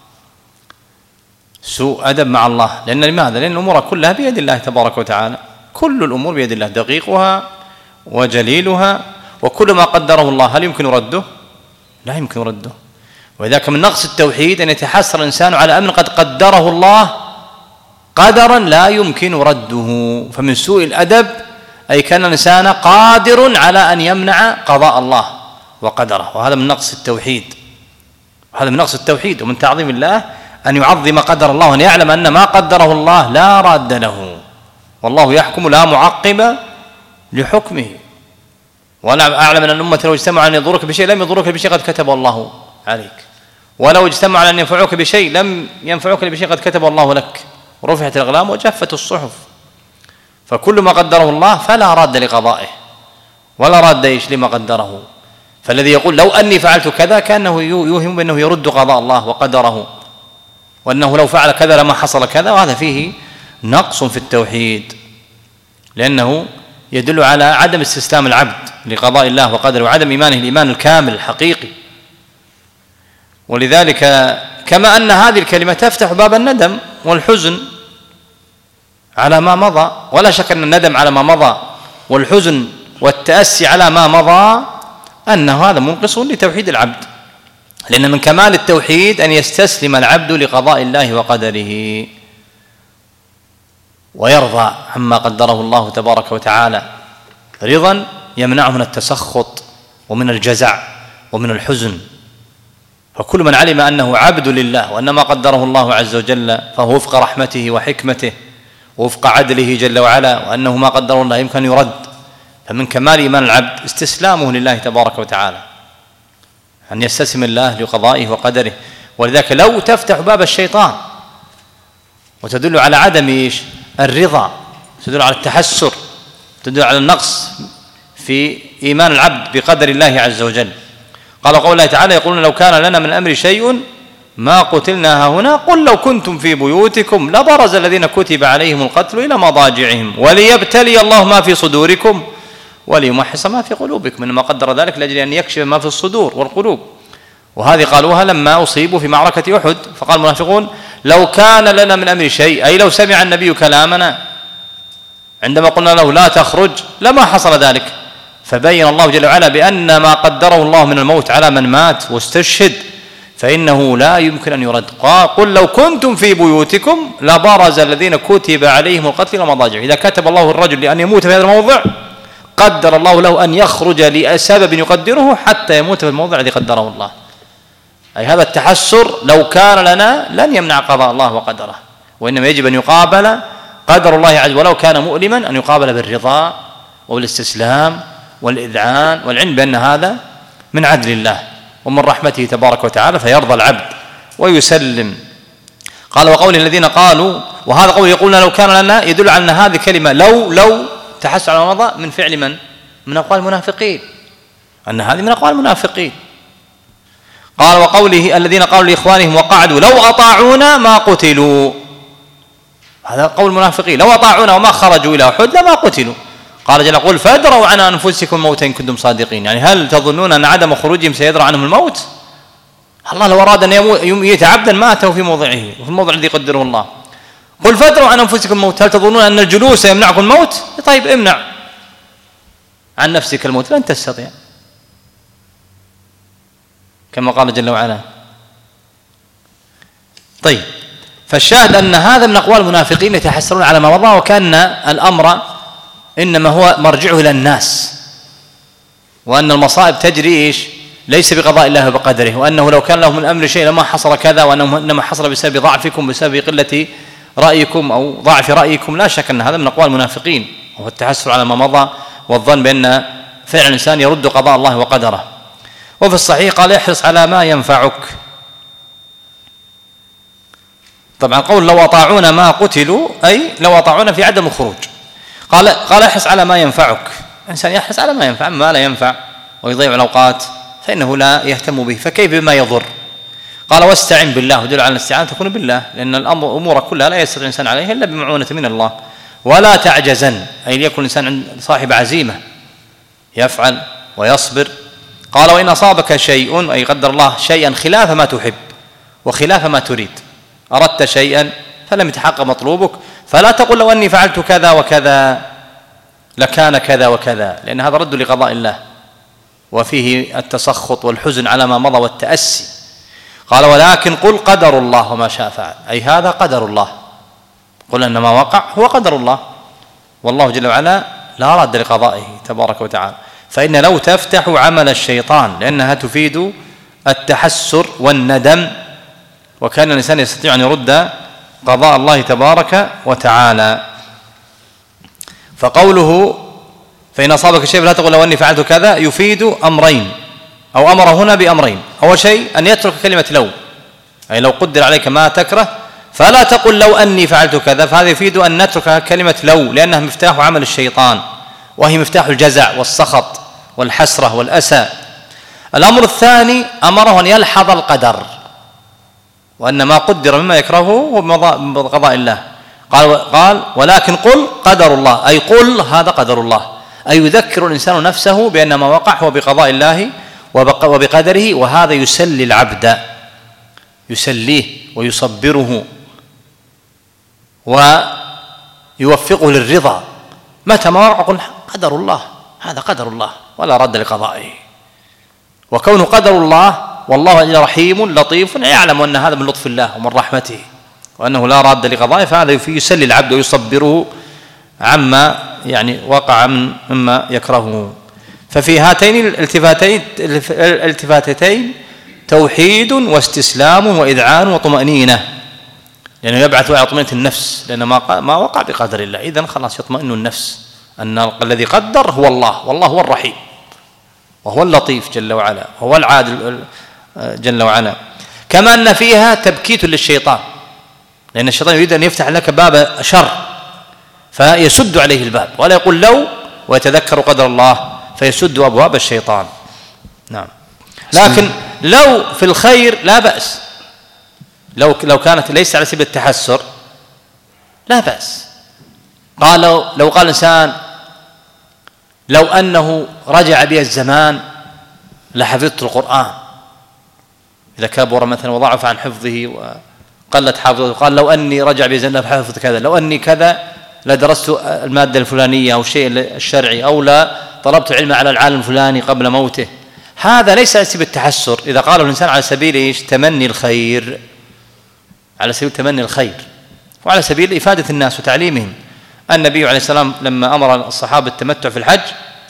سوء أدب مع الله. لأن لماذا؟ لأن الأمور كلها بيد الله تبارك وتعالى، كل الأمور بيد الله، دقيقها وجليلها، وكل ما قدره الله هل يمكن رده؟ لا يمكن رده. وذاك من نقص التوحيد أن يتحسر الإنسان على أمر قد قدره الله قدرا لا يمكن رده. فمن سوء الأدب أي كان الإنسان قادر على أن يمنع قضاء الله وقدره، وهذا من نقص التوحيد، وهذا من نقص التوحيد ومن تعظيم الله أن يعظم قدر الله وأن يعلم أن ما قدره الله لا راد له، والله يحكم لا معقب لحكمه. وأنا أعلم أن الأمة لو اجتمعوا أن يضرك بشيء لم يضرك بشيء قد كتب الله عليك، ولو اجتمعوا على أن ينفعوك بشيء لم ينفعوك بشيء قد كتب الله لك، ورفعت الأقلام وجفت الصحف. فكل ما قدره الله فلا راد لقضائه ولا راد ايش لما قدره. فالذي يقول لو أني فعلت كذا كأنه يوهم بأنه يرد قضاء الله وقدره، وأنه لو فعل كذا لما حصل كذا، وهذا فيه نقص في التوحيد، لأنه يدل على عدم استسلام العبد لقضاء الله وقدره وعدم إيمانه الإيمان الكامل الحقيقي. ولذلك كما أن هذه الكلمة تفتح باب الندم والحزن على ما مضى، ولا شك أن الندم على ما مضى والحزن والتأسي على ما مضى أن هذا منقص لتوحيد العبد، لأن من كمال التوحيد أن يستسلم العبد لقضاء الله وقدره ويرضى عما قدره الله تبارك وتعالى رضا يمنعه من التسخط ومن الجزع ومن الحزن. فكل من علم أنه عبد لله وأن ما قدره الله عز وجل فهو وفق رحمته وحكمته ووفق عدله جل وعلا، وأنه ما قدره الله يمكن أن يرد. فمن كمال إيمان العبد استسلامه لله تبارك وتعالى، أن يستسلم الله لقضائه وقدره. ولذلك لو تفتح باب الشيطان وتدل على عدم إيش الرضا، تدل على التحسر، تدل على النقص في إيمان العبد بقدر الله عز وجل. قال قول الله تعالى: يقولون لو كان لنا من الأمر شيء ما قتلنا هنا، قل لو كنتم في بيوتكم لبرز الذين كتب عليهم القتل إلى مضاجعهم وليبتلي الله ما في صدوركم وليمحص ما في قلوبكم، إنما قدر ذلك لأجل أن يكشف ما في الصدور والقلوب. وهذه قالوها لما أصيبوا في معركة أحد، فقال المنافقون لو كان لنا من أمر شيء، أي لو سمع النبي كلامنا عندما قلنا له لا تخرج لما حصل ذلك. فبين الله جل وعلا بأن ما قدره الله من الموت على من مات واستشهد فإنه لا يمكن أن يرد. قل لو كنتم في بيوتكم لبرز الذين كتب عليهم القتل إلى مضاجعهم. إذا كتب الله الرجل لأن يموت في هذا الموضع قدر الله له أن يخرج لسبب يقدره حتى يموت في الموضع الذي قدره الله. أي هذا التحسر لو كان لنا لن يمنع قضاء الله وقدره، وإنما يجب أن يقابل قدر الله عز وجل ولو كان مؤلما أن يقابل بالرضا والاستسلام والإذعان والعلم بأن هذا من عدل الله ومن رحمته تبارك وتعالى، فيرضى العبد ويسلم. قال وقوله الذين قالوا، وهذا قول يقولون لو كان لنا يدل على أن هذه كلمة لو لو تحسر على مضى من فعل من؟ من أقوال المنافقين، أن هذه من أقوال المنافقين. قال وقوله الذين قالوا لإخوانهم وقعدوا لو أطاعونا ما قتلوا، هذا قول المنافقين، لو أطاعونا وما خرجوا إلى أحد لما قتلوا. قال جل قل فادروا عن أنفسكم الموت إن كنتم صادقين، يعني هل تظنون أن عدم خروجهم سيدرى عنهم الموت؟ الله لو أراد أن يميت عبدا ماته في موضعه وفي الموضع الذي قدره الله، قل فادروا عن أنفسكم الموت، هل تظنون أن الجلوس يمنعكم الموت؟ طيب امنع عن نفسك الموت، لن تستطيع، كما قال جل وعلا. طيب، فالشاهد أن هذا من أقوال المنافقين يتحسرون على ما مضى، وكأن الأمر إنما هو مرجعه إلى الناس، وأن المصائب تجري إيش؟ ليس بقضاء الله وبقدره، وأنه لو كان له من الأمر شيء لما حصل كذا، وأنه إنما حصل بسبب ضعفكم، بسبب قلة رأيكم أو ضعف رأيكم. لا شك أن هذا من أقوال المنافقين، وهو التحسر على ما مضى والظن بأن فعل الإنسان يرد قضاء الله وقدره. وفي الصحيح قال احرص على ما ينفعك. طبعا قول لو أطاعونا ما قتلوا، أي لو أطاعونا في عدم الخروج. قال قال احرص على ما ينفعك، الإنسان يحرص على ما ينفع، ما لا ينفع ويضيع الأوقات فإنه لا يهتم به، فكيف بما يضر؟ قال واستعن بالله، ودل على الاستعانة تكون بالله، لأن الأمر أمور كلها لا يستطيع الإنسان عليها إلا بمعونة من الله. ولا تعجزن، أي ليكن الإنسان صاحب عزيمة يفعل ويصبر. قال وإن أصابك شيء، أي قدر الله شيئا خلاف ما تحب وخلاف ما تريد، أردت شيئا فلم يتحقق مطلوبك، فلا تقل لو أني فعلت كذا وكذا لكان كذا وكذا، لأن هذا رد لقضاء الله وفيه التسخط والحزن على ما مضى والتأسي. قال ولكن قل قدر الله وما شاء فعل، أي هذا قدر الله، قل أن ما وقع هو قدر الله، والله جل وعلا لا راد لقضائه تبارك وتعالى. فإن لو تفتح عمل الشيطان، لأنها تفيد التحسر والندم، وكان الإنسان يستطيع أن يرد قضاء الله تبارك وتعالى. فقوله فإن أصابك شيء فلا تقل لو أني فعلت كذا يفيد أمرين، أو أمر هنا بأمرين. أول شيء أن يترك كلمة لو، أي لو قدر عليك ما تكره فلا تقل لو أني فعلت كذا، فهذا يفيد أن نترك كلمة لو، لأنها مفتاح عمل الشيطان، وهي مفتاح الجزع والسخط والحسرة والأسى. الأمر الثاني أمره أن يلحظ القدر، وأن ما قدر مما يكرهه هو بقضاء الله. قال قال ولكن قل قدر الله، أي قل هذا قدر الله، أي يذكر الإنسان نفسه بأن ما وقع هو بقضاء الله وبقدره، وهذا يسلي العبد، يسليه ويصبره ويوفقه للرضا. متى ما وقع قل قدر الله، هذا قدر الله ولا رد لقضائه. وكونه قدر الله والله أجل رحيم لطيف، يعلم أن هذا من لطف الله ومن رحمته، وأنه لا راد لقضائه، فهذا يسلي العبد ويصبره عما يعني وقع من مما يكرهه. ففي هاتين الالتفاتين الالتفاتتين توحيد واستسلام وإذعان وطمأنينة، لأنه يبعث على طمأنينة النفس، لأن ما ما وقع بقدر الله، إذن خلاص يطمئن النفس أن الذي قدر هو الله، والله هو الرحيم وهو اللطيف جل وعلا وهو العادل جل وعلا. كما أن فيها تبكيت للشيطان، لأن الشيطان يريد أن يفتح لك باب شر فيسد عليه الباب، ولا يقول لو ويتذكر قدر الله فيسد أبواب الشيطان. نعم. لكن لو في الخير لا بأس، لو لو كانت ليس على سبيل التحسر لا بأس. قال لو, لو قال إنسان لو أنه رجع بي الزمان لحفظت القرآن، إذا كبر مثلا وضعف عن حفظه وقلت حافظته، قال لو أني رجع بي الزمان لحفظت كذا، لو أني كذا لدرست المادة الفلانية أو الشيء الشرعي، أو لا طلبت علم على العالم الفلاني قبل موته. هذا ليس على سبيل التحسر، إذا قاله الإنسان على سبيل إيش؟ تمني الخير، على سبيل تمني الخير، وعلى سبيل إفادة الناس وتعليمهم. النبي عليه السلام لما أمر الصحابة التمتع في الحج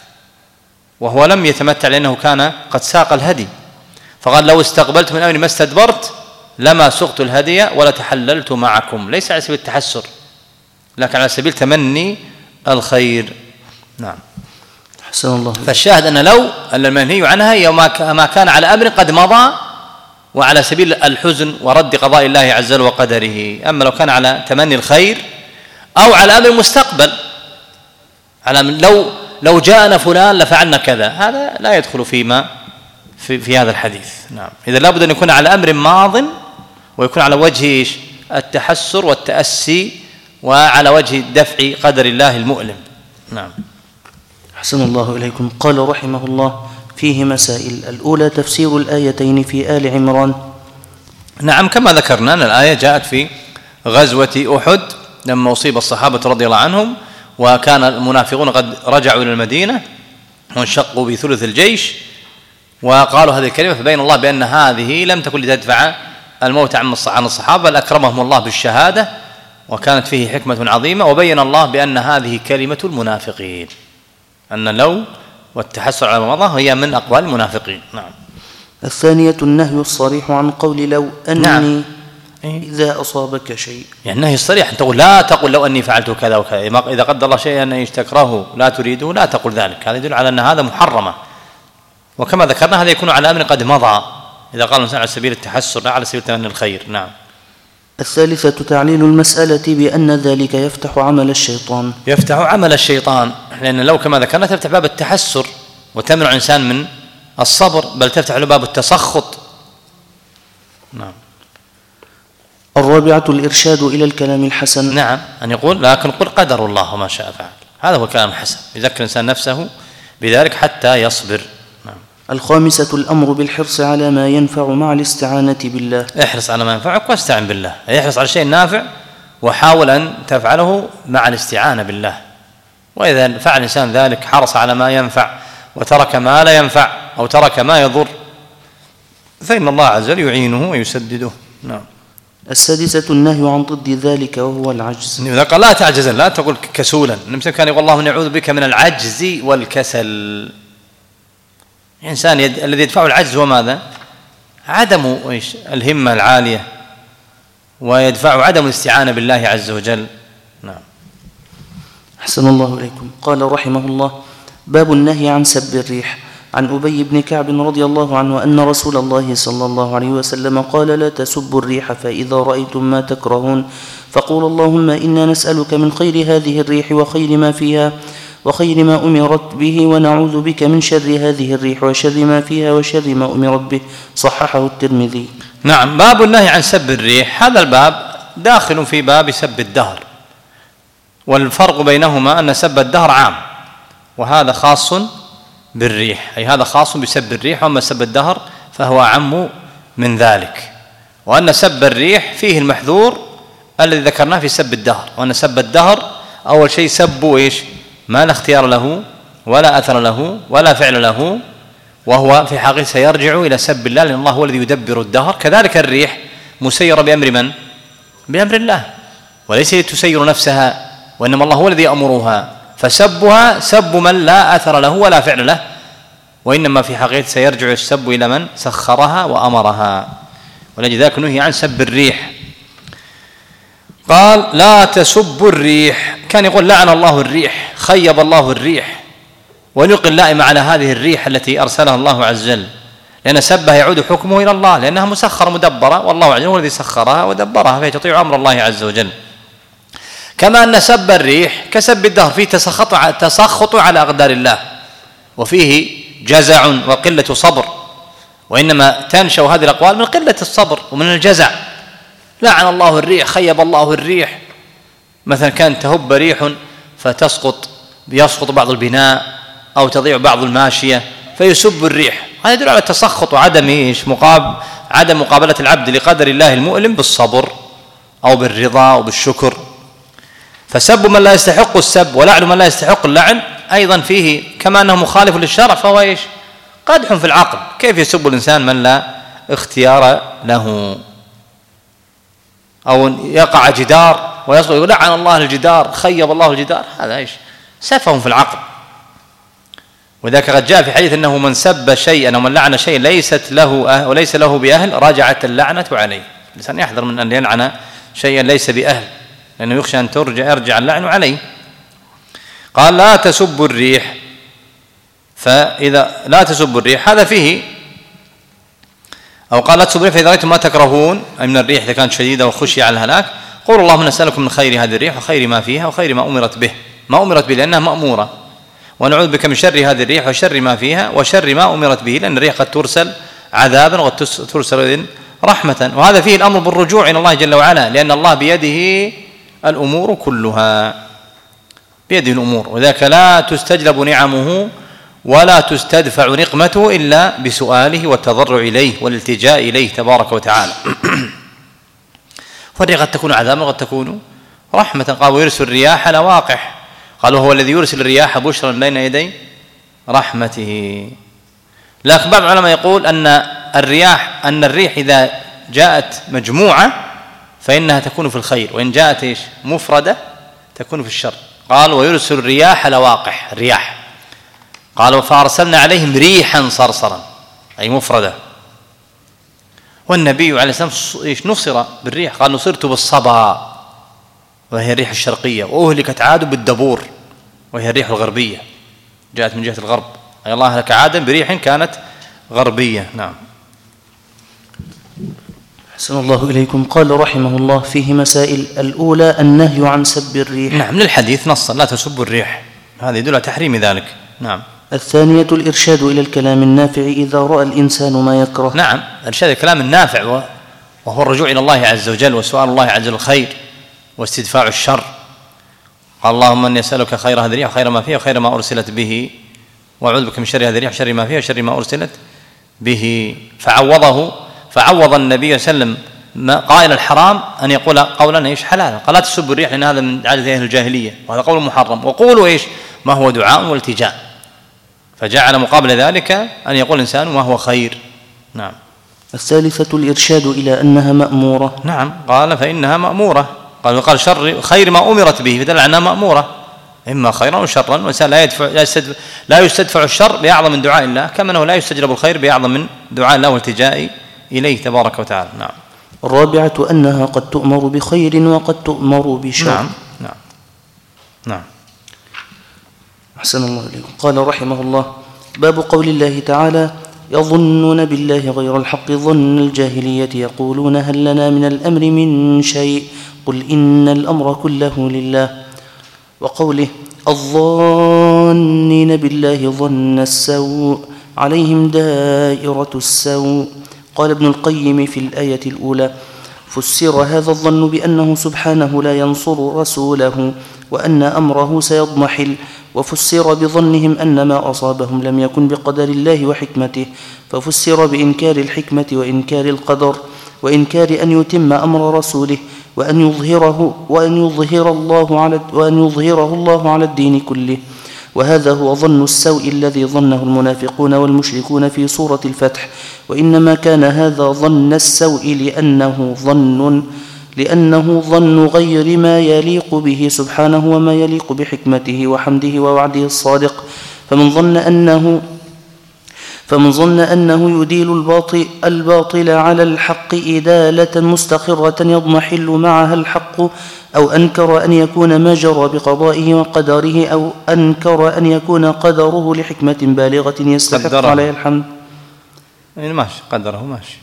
وهو لم يتمتع لأنه كان قد ساق الهدي، فقال لو استقبلت من أمري ما استدبرت لما سقت الهدي ولا تحللت معكم، ليس على سبيل التحسر لكن على سبيل تمني الخير. نعم. أحسن الله. فالشاهد أن لو المنهي عنها هي ما كان على أمر قد مضى وعلى سبيل الحزن ورد قضاء الله عز وجل وقدره. أما لو كان على تمني الخير أو على أمر مستقبل، على لو لو جاءنا فلان لفعلنا كذا، هذا لا يدخل فيما في, في هذا الحديث. نعم. إذا لابد أن يكون على أمر ماض، ويكون على وجه التحسر والتأسي، وعلى وجه دفع قدر الله المؤلم. نعم. أحسن الله إليكم. قال رحمه الله فيه مسائل. الأولى تفسير الآيتين في آل عمران. نعم، كما ذكرنا أن الآية جاءت في غزوة أحد لما أصيب الصحابة رضي الله عنهم وكان المنافقون قد رجعوا إلى المدينة وانشقوا بثلث الجيش وقالوا هذه الكلمة، فبين الله بأن هذه لم تكن لتدفع الموت عن الصحابة، بل أكرمهم الله بالشهادة وكانت فيه حكمة عظيمة. وبين الله بأن هذه كلمة المنافقين، أن لو والتحسر على ما مضى هي من أقوال المنافقين. نعم. الثانية النهي الصريح عن قول لو أني نعم. إذا أصابك شيء، يعني النهي الصريح أن تقول لا تقل لو أني فعلت كذا وكذا، إذا قدر الله شيئا تكرهه لا تريده لا تقل ذلك، هذا يدل على أن هذا محرمة. وكما ذكرنا هذا يكون على أمر قد مضى إذا قال الإنسان على سبيل التحسر لا على سبيل تمني الخير. نعم. الثالثة تعليل المسألة بأن ذلك يفتح عمل الشيطان. يفتح عمل الشيطان، لأن لو كما ذكرنا تفتح باب التحسر وتمنع الإنسان من الصبر، بل تفتح له باب التسخط. نعم. الرابعة الإرشاد إلى الكلام الحسن. نعم، أن يقول لكن قل قدر الله وما شاء فعل، هذا هو كلام حسن يذكر الإنسان نفسه بذلك حتى يصبر. نعم. الخامسة الأمر بالحرص على ما ينفع مع الاستعانة بالله. احرص على ما ينفعك واستعن بالله، احرص على الشيء النافع وحاول أن تفعله مع الاستعانة بالله. وإذا فعل الإنسان ذلك حرص على ما ينفع وترك ما لا ينفع أو ترك ما يضر فإن الله عز وجل يعينه ويسدده. نعم. السادسة النهي عن ضد ذلك وهو العجز. إذا قال لا تعجزا لا تقول كسولا، النبي كان يقول اللهم نعوذ بك من العجز والكسل. الإنسان يد... الذي يدفعه العجز هو ماذا؟ عدم إيش؟ الهمة العالية، ويدفع عدم الاستعانة بالله عز وجل. نعم. أحسن الله إليكم. قال رحمه الله: باب النهي عن سب الريح. عن أبي بن كعب رضي الله عنه أن رسول الله صلى الله عليه وسلم قال: لا تسبوا الريح، فإذا رأيتم ما تكرهون فقول اللهم إنا نسألك من خير هذه الريح وخير ما فيها وخير ما أمرت به، ونعوذ بك من شر هذه الريح وشر ما فيها وشر ما أمرت به. صححه الترمذي. نعم. باب النهي عن سب الريح، هذا الباب داخل في باب سب الدهر، والفرق بينهما أن سب الدهر عام وهذا خاص بالريح، أي هذا خاص بسب الريح، وأما سب الدهر فهو أعم من ذلك. وأن سب الريح فيه المحذور الذي ذكرناه في سب الدهر، وأن سب الدهر أول شيء سب إيش؟ ما لا اختيار له ولا أثر له ولا فعل له، وهو في حقيقة سيرجع إلى سب الله، لأن الله هو الذي يدبر الدهر. كذلك الريح مسيرة بأمر من؟ بأمر الله، وليس تسير نفسها، وإنما الله هو الذي يأمرها، فسبها سب من لا أثر له ولا فعل له، وإنما في حقيقة سيرجع السب إلى من سخرها وأمرها. ولأجل ذلك نهي عن سب الريح. قال: لا تسبوا الريح. كان يقول لعن الله الريح، خيب الله الريح، وليلقي اللائم على هذه الريح التي أرسلها الله عز وجل، لأن سبها يعود حكمه إلى الله، لأنها مسخرة مدبرة، والله عز وجل هو الذي سخرها ودبرها، فهي تطيع أمر الله عز وجل. كما أن سب الريح كسب الدهر، فيه تسخط تسخط على أقدار الله، وفيه جزع وقلة صبر، وإنما تنشأ هذه الأقوال من قلة الصبر ومن الجزع. لعن الله الريح، خيب الله الريح. مثلا كانت تهب ريح فتسقط يسقط بعض البناء أو تضيع بعض الماشية فيسب الريح، هذا يدل على التسخط وعدم إيش؟ مقابل عدم مقابلة العبد لقدر الله المؤلم بالصبر أو بالرضا أو بالشكر. فسب من لا يستحق السب ولعن من لا يستحق اللعن أيضا فيه كما أنه مخالف للشرع، فهو إيش؟ قدح في العقل. كيف يسب الإنسان من لا اختيار له؟ أو يقع جدار ويصبح يقول لعن الله الجدار، خيب الله الجدار، هذا إيش؟ سفه في العقل. وذاك قد جاء في حديث أنه من سب شيئا أو من لعن شيئا ليست له أهل وليس له بأهل رجعت اللعنة عليه. الإنسان يحذر من أن يلعن شيئا ليس بأهل، لأنه يخشى أن ترجع يرجع اللعن عليه. قال: لا تسبوا الريح. فإذا لا تسبوا الريح هذا فيه، أو قال لا تسبوا الريح فإذا رأيتم ما تكرهون، أي من الريح إذا كانت شديدة وخشي على الهلاك، قولوا اللهم نسألكم من خير هذه الريح وخير ما فيها وخير ما أمرت به، ما أمرت به لأنها مأمورة، ونعوذ بك من شر هذه الريح وشر ما فيها وشر ما أمرت به، لأن الريح قد ترسل عذابا وقد ترسل رحمة. وهذا فيه الأمر بالرجوع إلى الله جل وعلا، لأن الله بيده الأمور كلها، بيده الأمور، وذاك لا تستجلب نعمه ولا تستدفع نقمته إلا بسؤاله والتضرع إليه والالتجاء إليه تبارك وتعالى. فالريح قد تكون عذابا وقد تكون رحمة. قال ويرسل الرياح لواقح، قال وهو الذي يرسل الرياح بشرا بين يدي رحمته. لكن بعض العلماء يقول أن الرياح أن الريح إذا جاءت مجموعة فإنها تكون في الخير، وإن جاءت إيش مفردة تكون في الشر. قال ويرسل الرياح لواقح، الرياح قال فأرسلنا عليهم ريحا صرصرا أي مفردة. والنبي عليه السلام إيش نصر بالريح، قال نصرت بالصبا وهي الريح الشرقية، وأهلكت عاد بالدبور وهي الريح الغربية جاءت من جهة الغرب، أي الله أهلك عادا بريح كانت غربية. نعم. أحسن الله إليكم. قال رحمه الله فيه مسائل. الأولى النهي عن سب الريح. نعم، من الحديث نصا لا تسبوا الريح، هذا يدل على تحريم ذلك. نعم. الثانية الإرشاد إلى الكلام النافع إذا رأى الإنسان ما يكره. نعم، إرشاد الكلام النافع وهو الرجوع إلى الله عز وجل وسؤال الله عز وجل الخير واستدفاع الشر. قال اللهم إني أسألك خير هذه الريح وخير ما فيها وخير ما أرسلت به، وأعوذ بك من شر هذه الريح وشر ما فيها وشر ما أرسلت به. فعوضه فعوض النبي صلى الله عليه وسلم قائل الحرام أن يقول قولا إيش حلالا، قال لا تسبوا الريح لأن هذا من عادة أهل الجاهلية وهذا قول محرم، وقولوا إيش ما هو دعاء والتجاء، فجعل مقابل ذلك أن يقول الإنسان ما هو خير. نعم. الثالثة الإرشاد إلى أنها مأمورة. نعم، قال فإنها مأمورة، قال وقال شر خير ما أمرت به، فدل على أنها مأمورة إما خيرا وشرا، والإنسان لا يدفع لا يستدفع, لا يستدفع الشر بأعظم من دعاء الله، كما أنه لا يستجلب الخير بأعظم من دعاء الله والتجاء إليه تبارك وتعالى. نعم. الرابعة أنها قد تؤمر بخير وقد تؤمر بشر. نعم نعم نعم. أحسن الله إليكم. قال رحمه الله باب قول الله تعالى يظنون بالله غير الحق ظن الجاهلية يقولون هل لنا من الأمر من شيء قل إن الأمر كله لله. وقوله الظانين بالله ظن السوء عليهم دائرة السوء. قال ابن القيم في الآية الأولى فسر هذا الظن بأنه سبحانه لا ينصر رسوله وأن أمره سيضمحل، وفسر بظنهم أن ما أصابهم لم يكن بقدر الله وحكمته، ففسر بإنكار الحكمة وإنكار القدر وإنكار أن يتم أمر رسوله وأن يظهره وأن يظهر الله على وأن يظهره الله على الدين كله. وهذا هو ظن السوء الذي ظنه المنافقون والمشركون في سورة الفتح، وإنما كان هذا ظن السوء لأنه ظن لأنه ظن غير ما يليق به سبحانه وما يليق بحكمته وحمده ووعده الصادق. فمن ظن أنه فمن ظن أنه يديل الباطل, الباطل على الحق إدالة مستقرة يضمحل معها الحق، أو أنكر أن يكون ما جرى بقضائه وقدره، أو أنكر أن يكون قدره لحكمة بالغة يستحق عليها الحمد. يعني ماشي قدره ماشي.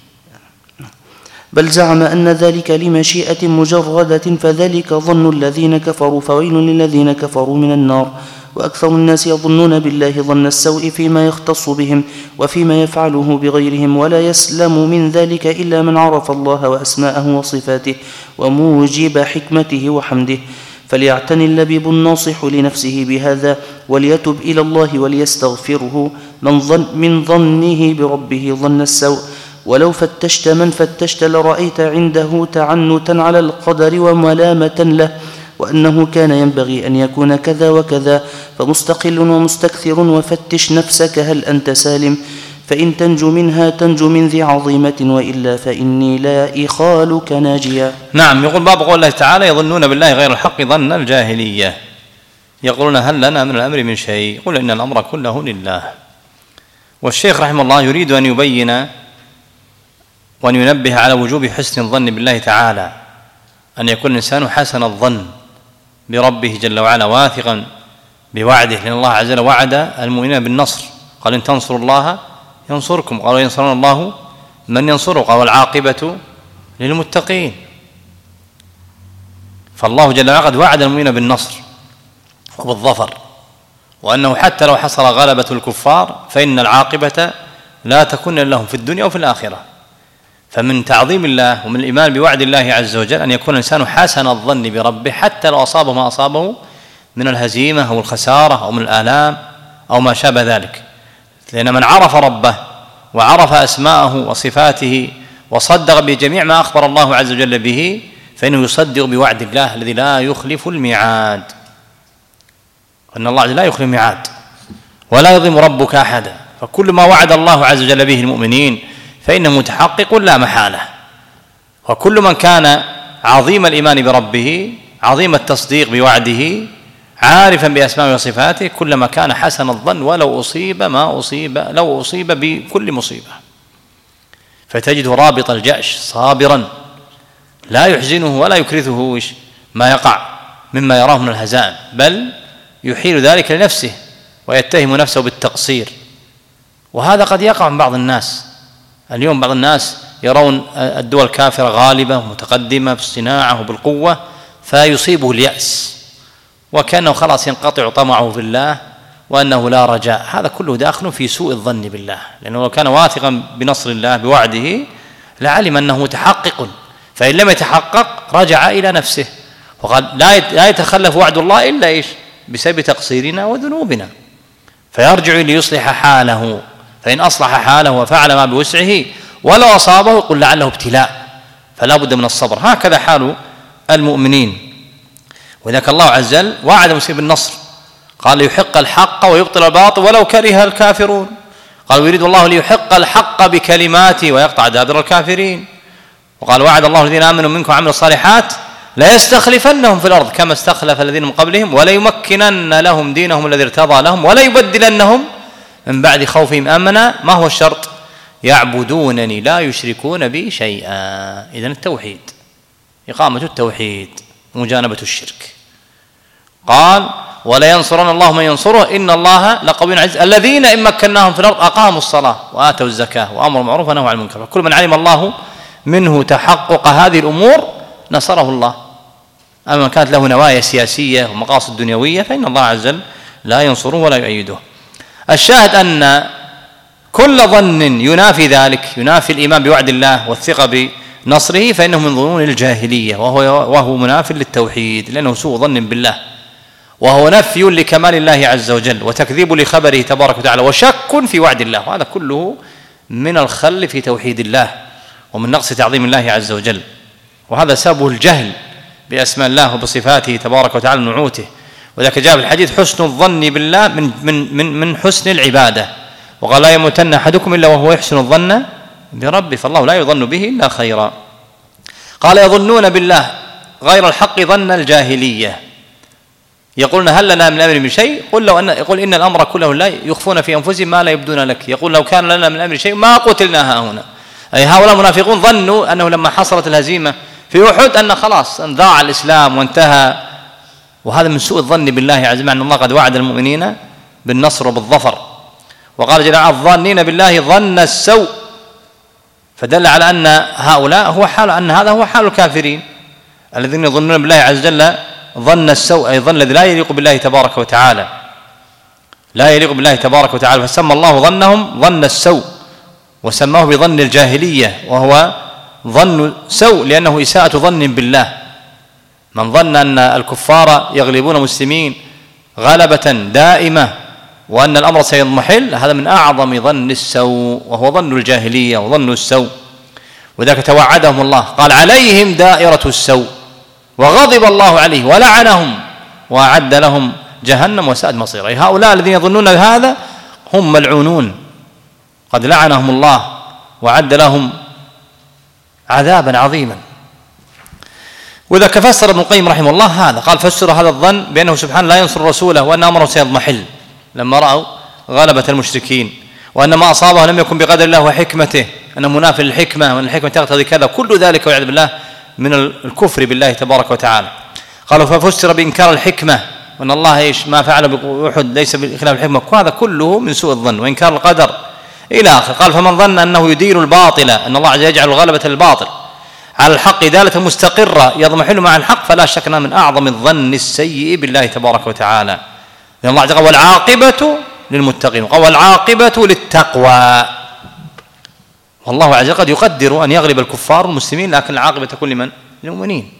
بل زعم أن ذلك لمشيئة مجردة، فذلك ظن الذين كفروا، فويل للذين كفروا من النار. وأكثر الناس يظنون بالله ظن السوء فيما يختص بهم وفيما يفعله بغيرهم، ولا يسلم من ذلك إلا من عرف الله وأسماءه وصفاته وموجب حكمته وحمده. فليعتني اللبيب الناصح لنفسه بهذا وليتب إلى الله وليستغفره من, ظن من ظنه بربه ظن السوء. ولو فتشت من فتشت لرأيت عنده تعنتا على القدر وملامة له، وأنه كان ينبغي أن يكون كذا وكذا، فمستقل ومستكثر. وفتش نفسك هل أنت سالم، فإن تنجو منها تنجو من ذي عظيمة، وإلا فإني لا إخالك ناجيا. نعم. يقول باب قول الله تعالى يظنون بالله غير الحق ظن الجاهلية يقولون هل لنا من الأمر من شيء قل إن الأمر كله لله. والشيخ رحمه الله يريد أن يبين وأن ينبه على وجوب حسن الظن بالله تعالى، أن يكون الإنسان حسن الظن بربه جل وعلا واثقا بوعده، لأن الله عز وجل وعد المؤمنين بالنصر، قال إن تنصروا الله ينصركم، قالوا ينصرون الله من ينصره، قال والعاقبة للمتقين. فالله جل وعلا قد وعد المؤمنين بالنصر وبالظفر، وأنه حتى لو حصل غلبة الكفار فإن العاقبة لا تكون لهم في الدنيا وفي الآخرة. فمن تعظيم الله ومن الإيمان بوعد الله عز وجل أن يكون الإنسان حسن الظن بربه حتى لو أصابه ما أصابه من الهزيمة أو الخسارة أو من الآلام أو ما شابه ذلك، لأن من عرف ربه وعرف أسماءه وصفاته وصدق بجميع ما أخبر الله عز وجل به فإنه يصدق بوعد الله الذي لا يخلف الميعاد، أن الله لا يخلف الميعاد ولا يظلم ربك أحدا، فكل ما وعد الله عز وجل به المؤمنين فإنه متحقق لا محالة. وكل من كان عظيم الإيمان بربه عظيم التصديق بوعده عارفا بأسمائه وصفاته كلما كان حسن الظن ولو أصيب ما أصيب لو أصيب بكل مصيبة، فتجده رابط الجأش صابرا لا يحزنه ولا يكرثه ما يقع مما يراه من الهزائم، بل يحيل ذلك لنفسه ويتهم نفسه بالتقصير. وهذا قد يقع من بعض الناس اليوم. بعض الناس يرون الدول الكافرة غالبة ومتقدمة في الصناعة وبالقوة فيصيبه اليأس وكأنه خلاص ينقطع طمعه في الله وأنه لا رجاء. هذا كله داخل في سوء الظن بالله، لأنه لو كان واثقا بنصر الله بوعده لعلم أنه متحقق، فإن لم يتحقق رجع إلى نفسه وقال لا يتخلف وعد الله إلا إيش؟ بسبب تقصيرنا وذنوبنا، فيرجع ليصلح حاله، فإن أصلح حاله وفعل ما بوسعه ولو أصابه يقول لعله ابتلاء، فلا بد من الصبر. هكذا حال المؤمنين. وذلك الله عز وجل وعد المسلمين بالنصر، قال ليحق الحق ويبطل الباطل ولو كره الكافرون، قال ويريد الله ليحق الحق بكلماته ويقطع دابر الكافرين. وقال وعد الله الذين آمنوا منكم وعملوا الصالحات لا يستخلفنهم في الأرض كما استخلف الذين من قبلهم ولا يمكنن لهم دينهم الذي ارتضى لهم ولا يبدلنهم من بعد خوفهم أمنا. ما هو الشرط؟ يعبدونني لا يشركون بي شيئا. إذن التوحيد، إقامة التوحيد ومجانبة الشرك. قال ولا ينصرن الله من ينصره إن الله لقوي عزيز الذين إن مكناهم في الأرض أقاموا الصلاة وآتوا الزكاة وأمروا بالمعروف ونهوا عن المنكر. كل من علم الله منه تحقق هذه الأمور نصره الله. أما من كانت له نوايا سياسية ومقاصد دنيوية فإن الله عز وجل لا ينصره ولا يؤيده. الشاهد أن كل ظن ينافي ذلك، ينافي الإيمان بوعد الله والثقة بنصره، فإنه من ظنون الجاهلية وهو وهو مناف للتوحيد، لأنه سوء ظن بالله وهو نفي لكمال الله عز وجل وتكذيب لخبره تبارك وتعالى وشك في وعد الله. وهذا كله من الخل في توحيد الله ومن نقص تعظيم الله عز وجل، وهذا سبب الجهل بأسماء الله وبصفاته تبارك وتعالى ونعوته. وذلك جاء في الحديث حسن الظن بالله من من من من حسن العبادة، وقال لا يموتن أحدكم إلا وهو يحسن الظن بربه، فالله لا يظن به إلا خيرا. قال يظنون بالله غير الحق ظن الجاهلية، يقولون هل لنا من الأمر من شيء؟ قل لو أن يقول إن الأمر كله لا يخفون في أنفسهم ما لا يبدون لك، يقول لو كان لنا من الأمر شيء ما قتلنا هنا. أي هؤلاء المنافقون ظنوا أنه لما حصلت الهزيمة في أحد أن خلاص أن ضاع الإسلام وانتهى، وهذا من سوء الظن بالله عز وجل، أن الله قد وعد المؤمنين بالنصر وبالظفر. وقال جل وعلا الظانين بالله ظن السوء، فدل على أن هؤلاء هو حال أن هذا هو حال الكافرين الذين يظنون بالله عز وجل ظن السوء، أي ظن الذي لا يليق بالله تبارك وتعالى، لا يليق بالله تبارك وتعالى، فسمى الله ظنهم ظن السوء وسماه بظن الجاهلية وهو ظن سوء لأنه إساءة ظن بالله. من ظن أن الكفار يغلبون المسلمين غلبة دائمة وأن الأمر سيضمحل، هذا من أعظم ظن السوء وهو ظن الجاهلية وظن السوء. وذلك توعدهم الله قال عليهم دائرة السوء وغضب الله عليه ولعنهم وأعد لهم جهنم وساءت مصيرا. أي هؤلاء الذين يظنون بهذا هم ملعونون قد لعنهم الله وأعد لهم عذابا عظيما. وذلك فسر ابن القيم رحمه الله هذا، قال فسر هذا الظن بأنه سبحانه لا ينصر رسوله وأن أمره سيضمحل لما رأوا غلبة المشركين، وأن ما أصابه لم يكن بقدر الله وحكمته، أنه منافي للحكمة وأن الحكمة تقتضي كذا، كل ذلك والعياذ بالله من الكفر بالله تبارك وتعالى. قالوا ففسر بإنكار الحكمة وأن الله إيش ما فعل بأحد ليس بخلاف الحكمة، وهذا كله من سوء الظن وإنكار القدر إلى آخر. قال فمن ظن أنه يدير الباطل، أن الله عز وجل يجعل الغلبة الباطل على الحق دالة مستقرة يضمحل مع الحق، فلا شك من أعظم الظن السيء بالله تبارك وتعالى، لأن الله عز وجل والعاقبة للمتقين والعاقبة للتقوى. والله عز وجل قد يقدر أن يغلب الكفار والمسلمين، لكن العاقبة تكون لمن؟ للمؤمنين.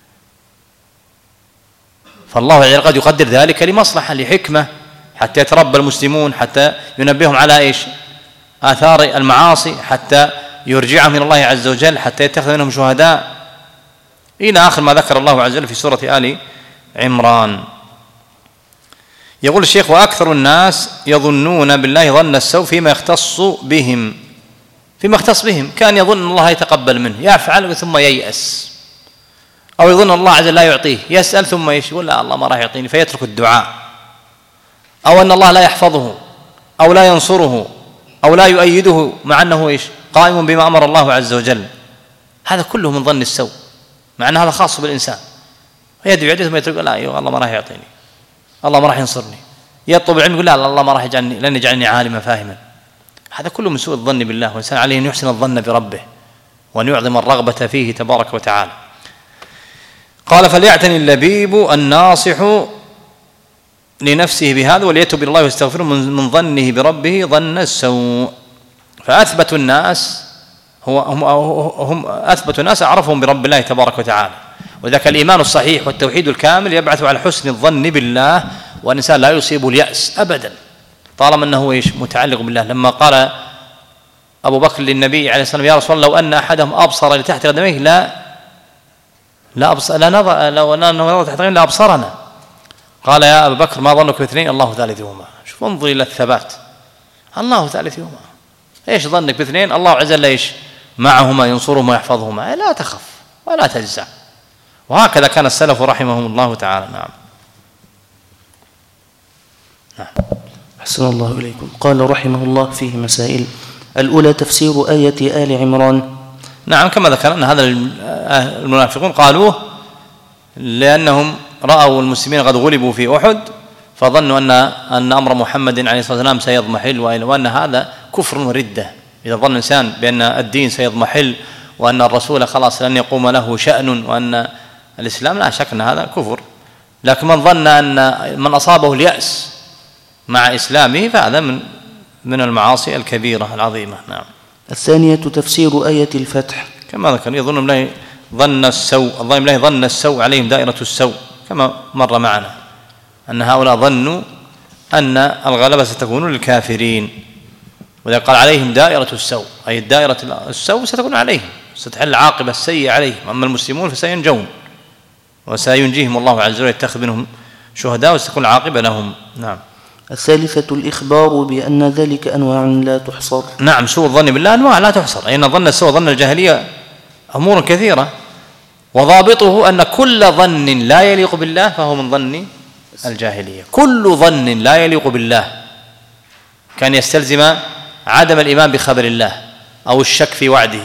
فالله عز وجل قد يقدر ذلك لمصلحة لحكمة حتى يتربى المسلمون، حتى ينبههم على إيش؟ آثار المعاصي، حتى يرجعهم إلى الله عز وجل، حتى يتخذ منهم شهداء إلى آخر ما ذكر الله عز وجل في سورة آل عمران. يقول الشيخ: وأكثر الناس يظنون بالله ظن السوء فيما يختص بهم فيما يختص بهم كان يظن أن الله يتقبل منه، يفعل ثم ييأس، أو يظن الله عز وجل لا يعطيه، يسأل ثم يقول لا الله ما راح يعطيني فيترك الدعاء، أو أن الله لا يحفظه أو لا ينصره أو لا يؤيده مع أنه إيش قائم بما أمر الله عز وجل. هذا كله من ظن السوء، مع أن هذا خاص بالإنسان، يدعو يده ثم يترك لا أيوه الله ما راح يعطيني، الله ما راح ينصرني، يطلب العلم يقول لا الله ما راح يجعلني لن يجعلني عالما فاهما. هذا كله من سوء الظن بالله، والإنسان عليه أن يحسن الظن بربه وأن يعظم الرغبة فيه تبارك وتعالى. قال: فليعتني اللبيب الناصح لنفسه بهذا وليتوب إلى الله ويستغفره من ظنه بربه ظن السوء. فأثبت الناس هو هم, هم أثبت الناس أعرفهم برب الله تبارك وتعالى، وذاك الإيمان الصحيح والتوحيد الكامل يبعث على حسن الظن بالله، والإنسان لا يصيب اليأس أبدا طالما أنه إيش متعلق بالله. لما قال أبو بكر للنبي عليه الصلاة والسلام: يا رسول الله لو أن أحدهم أبصر لتحت قدميه لا لا أبصر لا نظر لو أنه نظر تحت قدميه لا أبصرنا. قال: يا أبا بكر ما ظنك باثنين الله ثالثهما. شوف انظر إلى الثبات، الله ثالثهما. إيش ظنك باثنين؟ الله عز وجل إيش معهما ينصرهما ويحفظهما، لا تخف ولا تجزع. وهكذا كان السلف رحمهم الله تعالى. نعم. نعم. أحسن الله إليكم. قال رحمه الله فيه مسائل. الأولى تفسير آية آل عمران. نعم، كما ذكرنا هذا المنافقون قالوه لأنهم رأوا المسلمين قد غلبوا في أحد فظنوا أن أن أمر محمد عليه الصلاة والسلام سيضمحل، وأن هذا كفر وردة. إذا ظن الإنسان بأن الدين سيضمحل وأن الرسول خلاص لن يقوم له شأن وأن الإسلام، لا شك أن هذا كفر. لكن من ظن أن من أصابه اليأس مع إسلامه فهذا من من المعاصي الكبيرة العظيمة. نعم. الثانية تفسير آية الفتح. كما ذكر يظن بالله ظن السوء، الظن بالله ظن السوء عليهم دائرة السوء، كما مر معنا أن هؤلاء ظنوا أن الغلبة ستكون للكافرين، وإذا قال عليهم دائرة السوء أي الدائرة السوء ستكون عليهم، ستحل العاقبة السيئة عليهم. أما المسلمون فسينجون وسينجيهم الله عز وجل، يتخذ منهم شهداء وستكون العاقبة لهم. نعم. الثالثة الإخبار بأن ذلك أنواع لا تحصر. نعم، سوء الظن بالله أنواع لا تحصر، أي أن ظن السوء ظن الجاهلية أمور كثيرة، وضابطه أن كل ظن لا يليق بالله فهو من ظن الجاهلية. كل ظن لا يليق بالله كان يستلزم عدم الإيمان بخبر الله أو الشك في وعده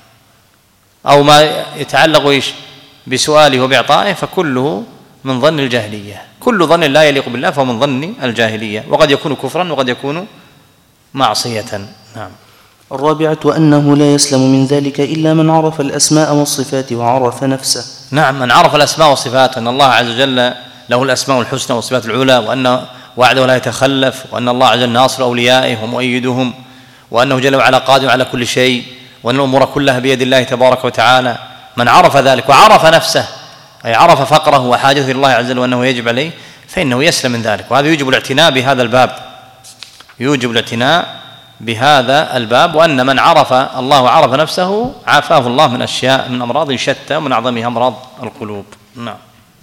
أو ما يتعلق إيش بسؤاله وبإعطائه، فكله من ظن الجاهلية. كل ظن لا يليق بالله فهو من ظن الجاهلية، وقد يكون كفرا وقد يكون معصية. نعم. الرابعة أنه لا يسلم من ذلك إلا من عرف الأسماء والصفات وعرف نفسه. نعم، من عرف الأسماء والصفات، أن الله عز وجل له الأسماء الحسنى والصفات العلى، وأن وعده لا يتخلف، وأن الله عز وجل ناصر أوليائه ومؤيدهم، وأنه جل وعلا قادر على كل شيء، وأن الأمور كلها بيد الله تبارك وتعالى. من عرف ذلك وعرف نفسه أي عرف فقره وحاجته إلى الله عز وجل وأنه يجب عليه فإنه يسلم من ذلك. وهذا يوجب الاعتناء بهذا الباب، يوجب الاعتناء بهذا الباب، وأن من عرف الله وعرف نفسه عافاه الله من أشياء من أمراض شتى ومن أعظمها أمراض القلوب. نعم.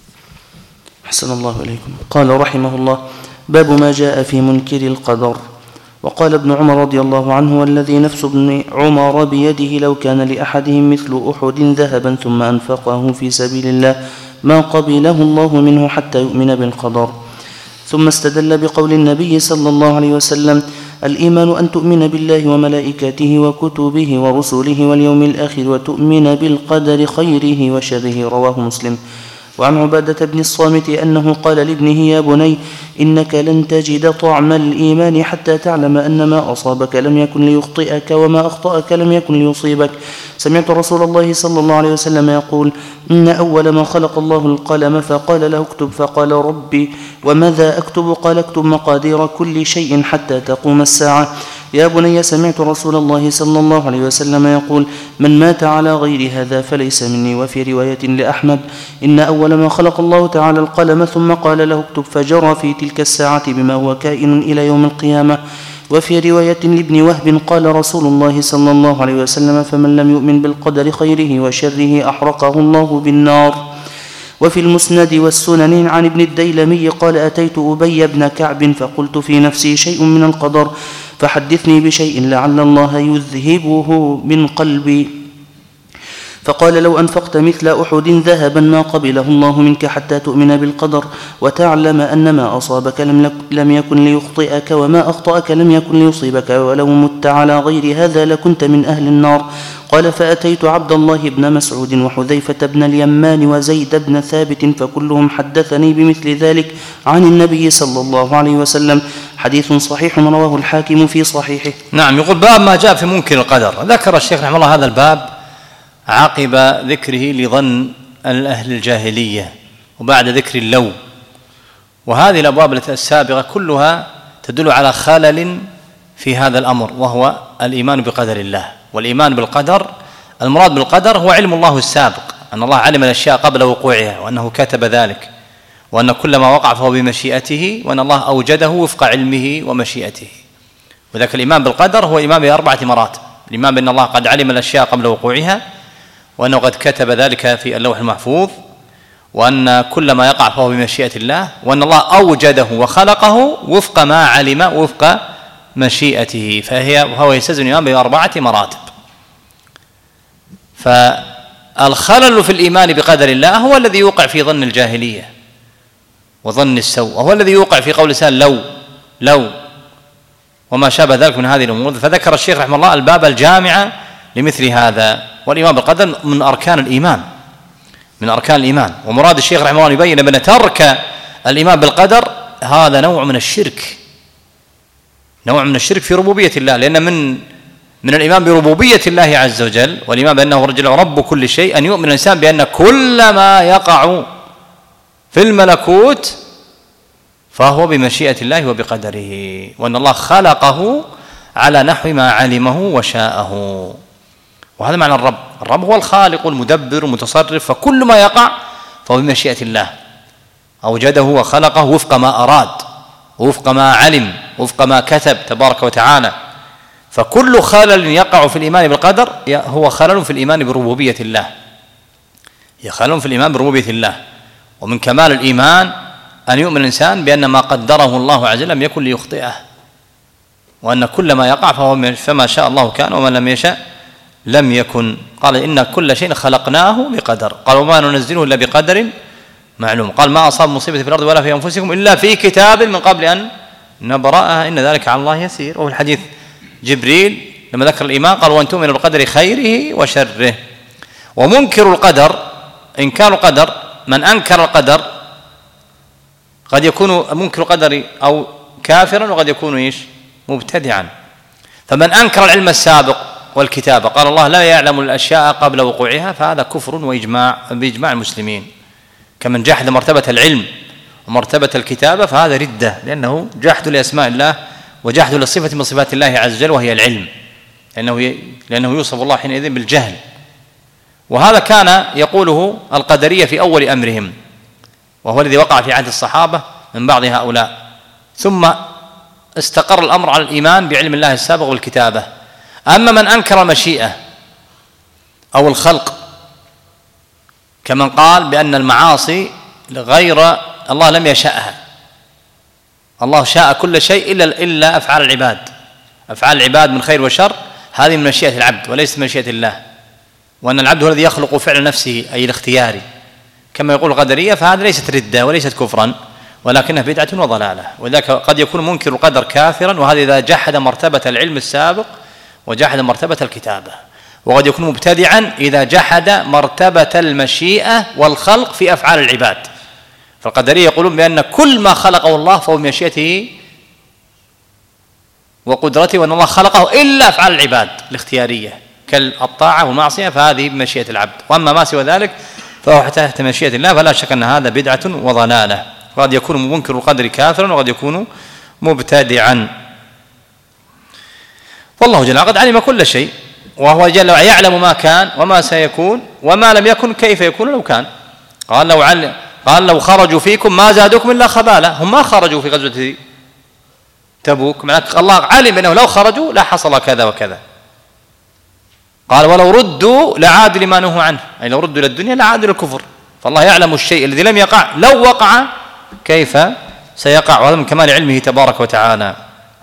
أحسن الله إليكم. قال رحمه الله: باب ما جاء في منكر القدر. وقال ابن عمر رضي الله عنه: والذي نفس ابن عمر بيده لو كان لأحدهم مثل أحد ذهبا ثم أنفقه في سبيل الله ما قبله الله منه حتى يؤمن بالقدر. ثم استدل بقول النبي صلى الله عليه وسلم: الإيمان أن تؤمن بالله وملائكته وكتبه ورسله واليوم الآخر وتؤمن بالقدر خيره وشره. رواه مسلم. وعن عبادة بن الصامت أنه قال لابنه: يا بني إنك لن تجد طعم الإيمان حتى تعلم أن ما أصابك لم يكن ليخطئك وما أخطأك لم يكن ليصيبك. سمعت رسول الله صلى الله عليه وسلم يقول: إن أول ما خلق الله القلم فقال له اكتب، فقال: ربي وماذا أكتب؟ قال: اكتب مقادير كل شيء حتى تقوم الساعة. يا بني سمعت رسول الله صلى الله عليه وسلم يقول: من مات على غير هذا فليس مني. وفي رواية لأحمد: إن أول ما خلق الله تعالى القلم ثم قال له اكتب، فجرى في تلك الساعة بما هو كائن إلى يوم القيامة. وفي رواية لابن وهب قال رسول الله صلى الله عليه وسلم: فمن لم يؤمن بالقدر خيره وشره أحرقه الله بالنار. وفي المسند والسنن عن ابن الديلمي قال: أتيت أبي بن كعب فقلت في نفسي: شيء من القدر فحدثني بشيء لعل الله يذهبه من قلبي. فقال: لو أنفقت مثل أحد ذهبا ما قبله الله منك حتى تؤمن بالقدر وتعلم أن ما أصابك لم يكن ليخطئك وما أخطأك لم يكن ليصيبك ولو مت على غير هذا لكنت من أهل النار. قال: فأتيت عبد الله بن مسعود وحذيفة بن اليمان وزيد بن ثابت فكلهم حدثني بمثل ذلك عن النبي صلى الله عليه وسلم. حديث صحيح رواه الحاكم في صحيحه. نعم. يقول: باب ما جاء في منكر القدر. ذكر الشيخ رحمه الله هذا الباب عقب ذكره لظن أهل الجاهلية وبعد ذكر اللو، وهذه الأبواب السابقة كلها تدل على خلل في هذا الأمر، وهو الإيمان بقدر الله. والإيمان بالقدر، المراد بالقدر هو علم الله السابق، أن الله علم الأشياء قبل وقوعها وأنه كتب ذلك، وأن كل ما وقع فهو بمشيئته، وأن الله أوجده وفق علمه ومشيئته. وذلك الإيمان بالقدر هو إيمان بأربعة مراتب: الإيمان بأن الله قد علم الأشياء قبل وقوعها، وأنه قد كتب ذلك في اللوح المحفوظ، وأن كل ما يقع فهو بمشيئة الله، وأن الله أوجده وخلقه وفق ما علم وفق مشيئته، فهي وهو يستلزم الإيمان بأربعة مراتب. فالخلل في الإيمان بقدر الله هو الذي يوقع في ظن الجاهلية وظن السوء، وهو الذي يوقع في قول الإنسان لو لو وما شابه ذلك من هذه الأمور. فذكر الشيخ رحمه الله الباب الجامع لمثل هذا. والإيمان بالقدر من أركان الإيمان من أركان الإيمان ومراد الشيخ رحمه الله يبين بأن ترك الإيمان بالقدر هذا نوع من الشرك نوع من الشرك في ربوبية الله، لأن من من الإيمان بربوبية الله عز وجل والإيمان بأنه رجل رب كل شيء أن يؤمن الإنسان بأن كل ما يقع في الملكوت فهو بمشيئة الله وبقدره، وأن الله خلقه على نحو ما علمه وشاءه. وهذا معنى الرب. الرب هو الخالق المدبر المتصرف، فكل ما يقع فهو بمشيئة الله، أوجده وخلقه وفق ما أراد وفق ما علم وفق ما كتب تبارك وتعالى. فكل خلل يقع في الإيمان بالقدر هو خلل في الإيمان بربوبية الله هي خلل في الإيمان بربوبية الله. ومن كمال الإيمان أن يؤمن الإنسان بأن ما قدره الله عز وجل لم يكن ليخطئه، وأن كل ما يقع فهو فما شاء الله كان وما لم يشاء لم يكن. قال: إن كل شيء خلقناه بقدر. قال: وما ننزله إلا بقدر معلوم. قال: ما أصاب مصيبة في الأرض ولا في أنفسكم إلا في كتاب من قبل أن نبرأها إن ذلك على الله يسير. وفي الحديث جبريل لما ذكر الإيمان قال: وأن تؤمن بالقدر خيره وشره. ومنكر القدر إنكار القدر، من أنكر القدر قد يكون منكر القدر أو كافرا وقد يكون إيش مبتدعا. فمن أنكر العلم السابق والكتابة قال الله لا يعلم الأشياء قبل وقوعها، فهذا كفر وإجماع بإجماع المسلمين. كمن جحد مرتبة العلم ومرتبة الكتابة فهذا ردة، لأنه جحد لأسماء الله وجحد لصفة من صفات الله عز وجل وهي العلم، لأنه لأنه يوصف الله حينئذ بالجهل. وهذا كان يقوله القدرية في أول أمرهم، وهو الذي وقع في عهد الصحابة من بعض هؤلاء، ثم استقر الأمر على الإيمان بعلم الله السابق والكتابة. أما من أنكر المشيئة أو الخلق كمن قال بأن المعاصي غير الله لم يشأها، الله شاء كل شيء إلا إلا أفعال العباد، أفعال العباد من خير وشر هذه من مشيئة العبد وليست من مشيئة الله، وأن العبد هو الذي يخلق فعل نفسه أي الاختياري كما يقول القدرية، فهذا ليست ردة وليست كفرا ولكنها بدعة وضلالة. وذلك قد يكون منكر القدر كافرا، وهذا إذا جحد مرتبة العلم السابق وجحد مرتبة الكتابة. وقد يكون مبتدعا إذا جحد مرتبة المشيئة والخلق في أفعال العباد. فالقدرية يقولون بأن كل ما خلقه الله فهو بمشيئته وقدرته، وأن الله خلقه إلا أفعال العباد الاختيارية كالطاعة والمعصية فهذه بمشيئة العبد، وأما ما سوى ذلك فهو تحت مشيئة الله، فلا شك أن هذا بدعة وضلالة. وقد يكون منكر القدر كافرا وقد يكون مبتدعا. والله جل وعلا قد علم كل شيء، وهو جل وعلا يعلم ما كان وما سيكون وما لم يكن كيف يكون لو كان. قال لو علم قال لو خرجوا فيكم ما زادوكم إلا خبالا. هم ما خرجوا في غزوة تبوك، معناته الله علم أنه لو خرجوا لا حصل كذا وكذا. قال ولو ردوا لعادوا لما نهوا عنه، أي لو ردوا إلى الدنيا لعادوا إلى الكفر. فالله يعلم الشيء الذي لم يقع لو وقع كيف سيقع، وهذا من كمال علمه تبارك وتعالى.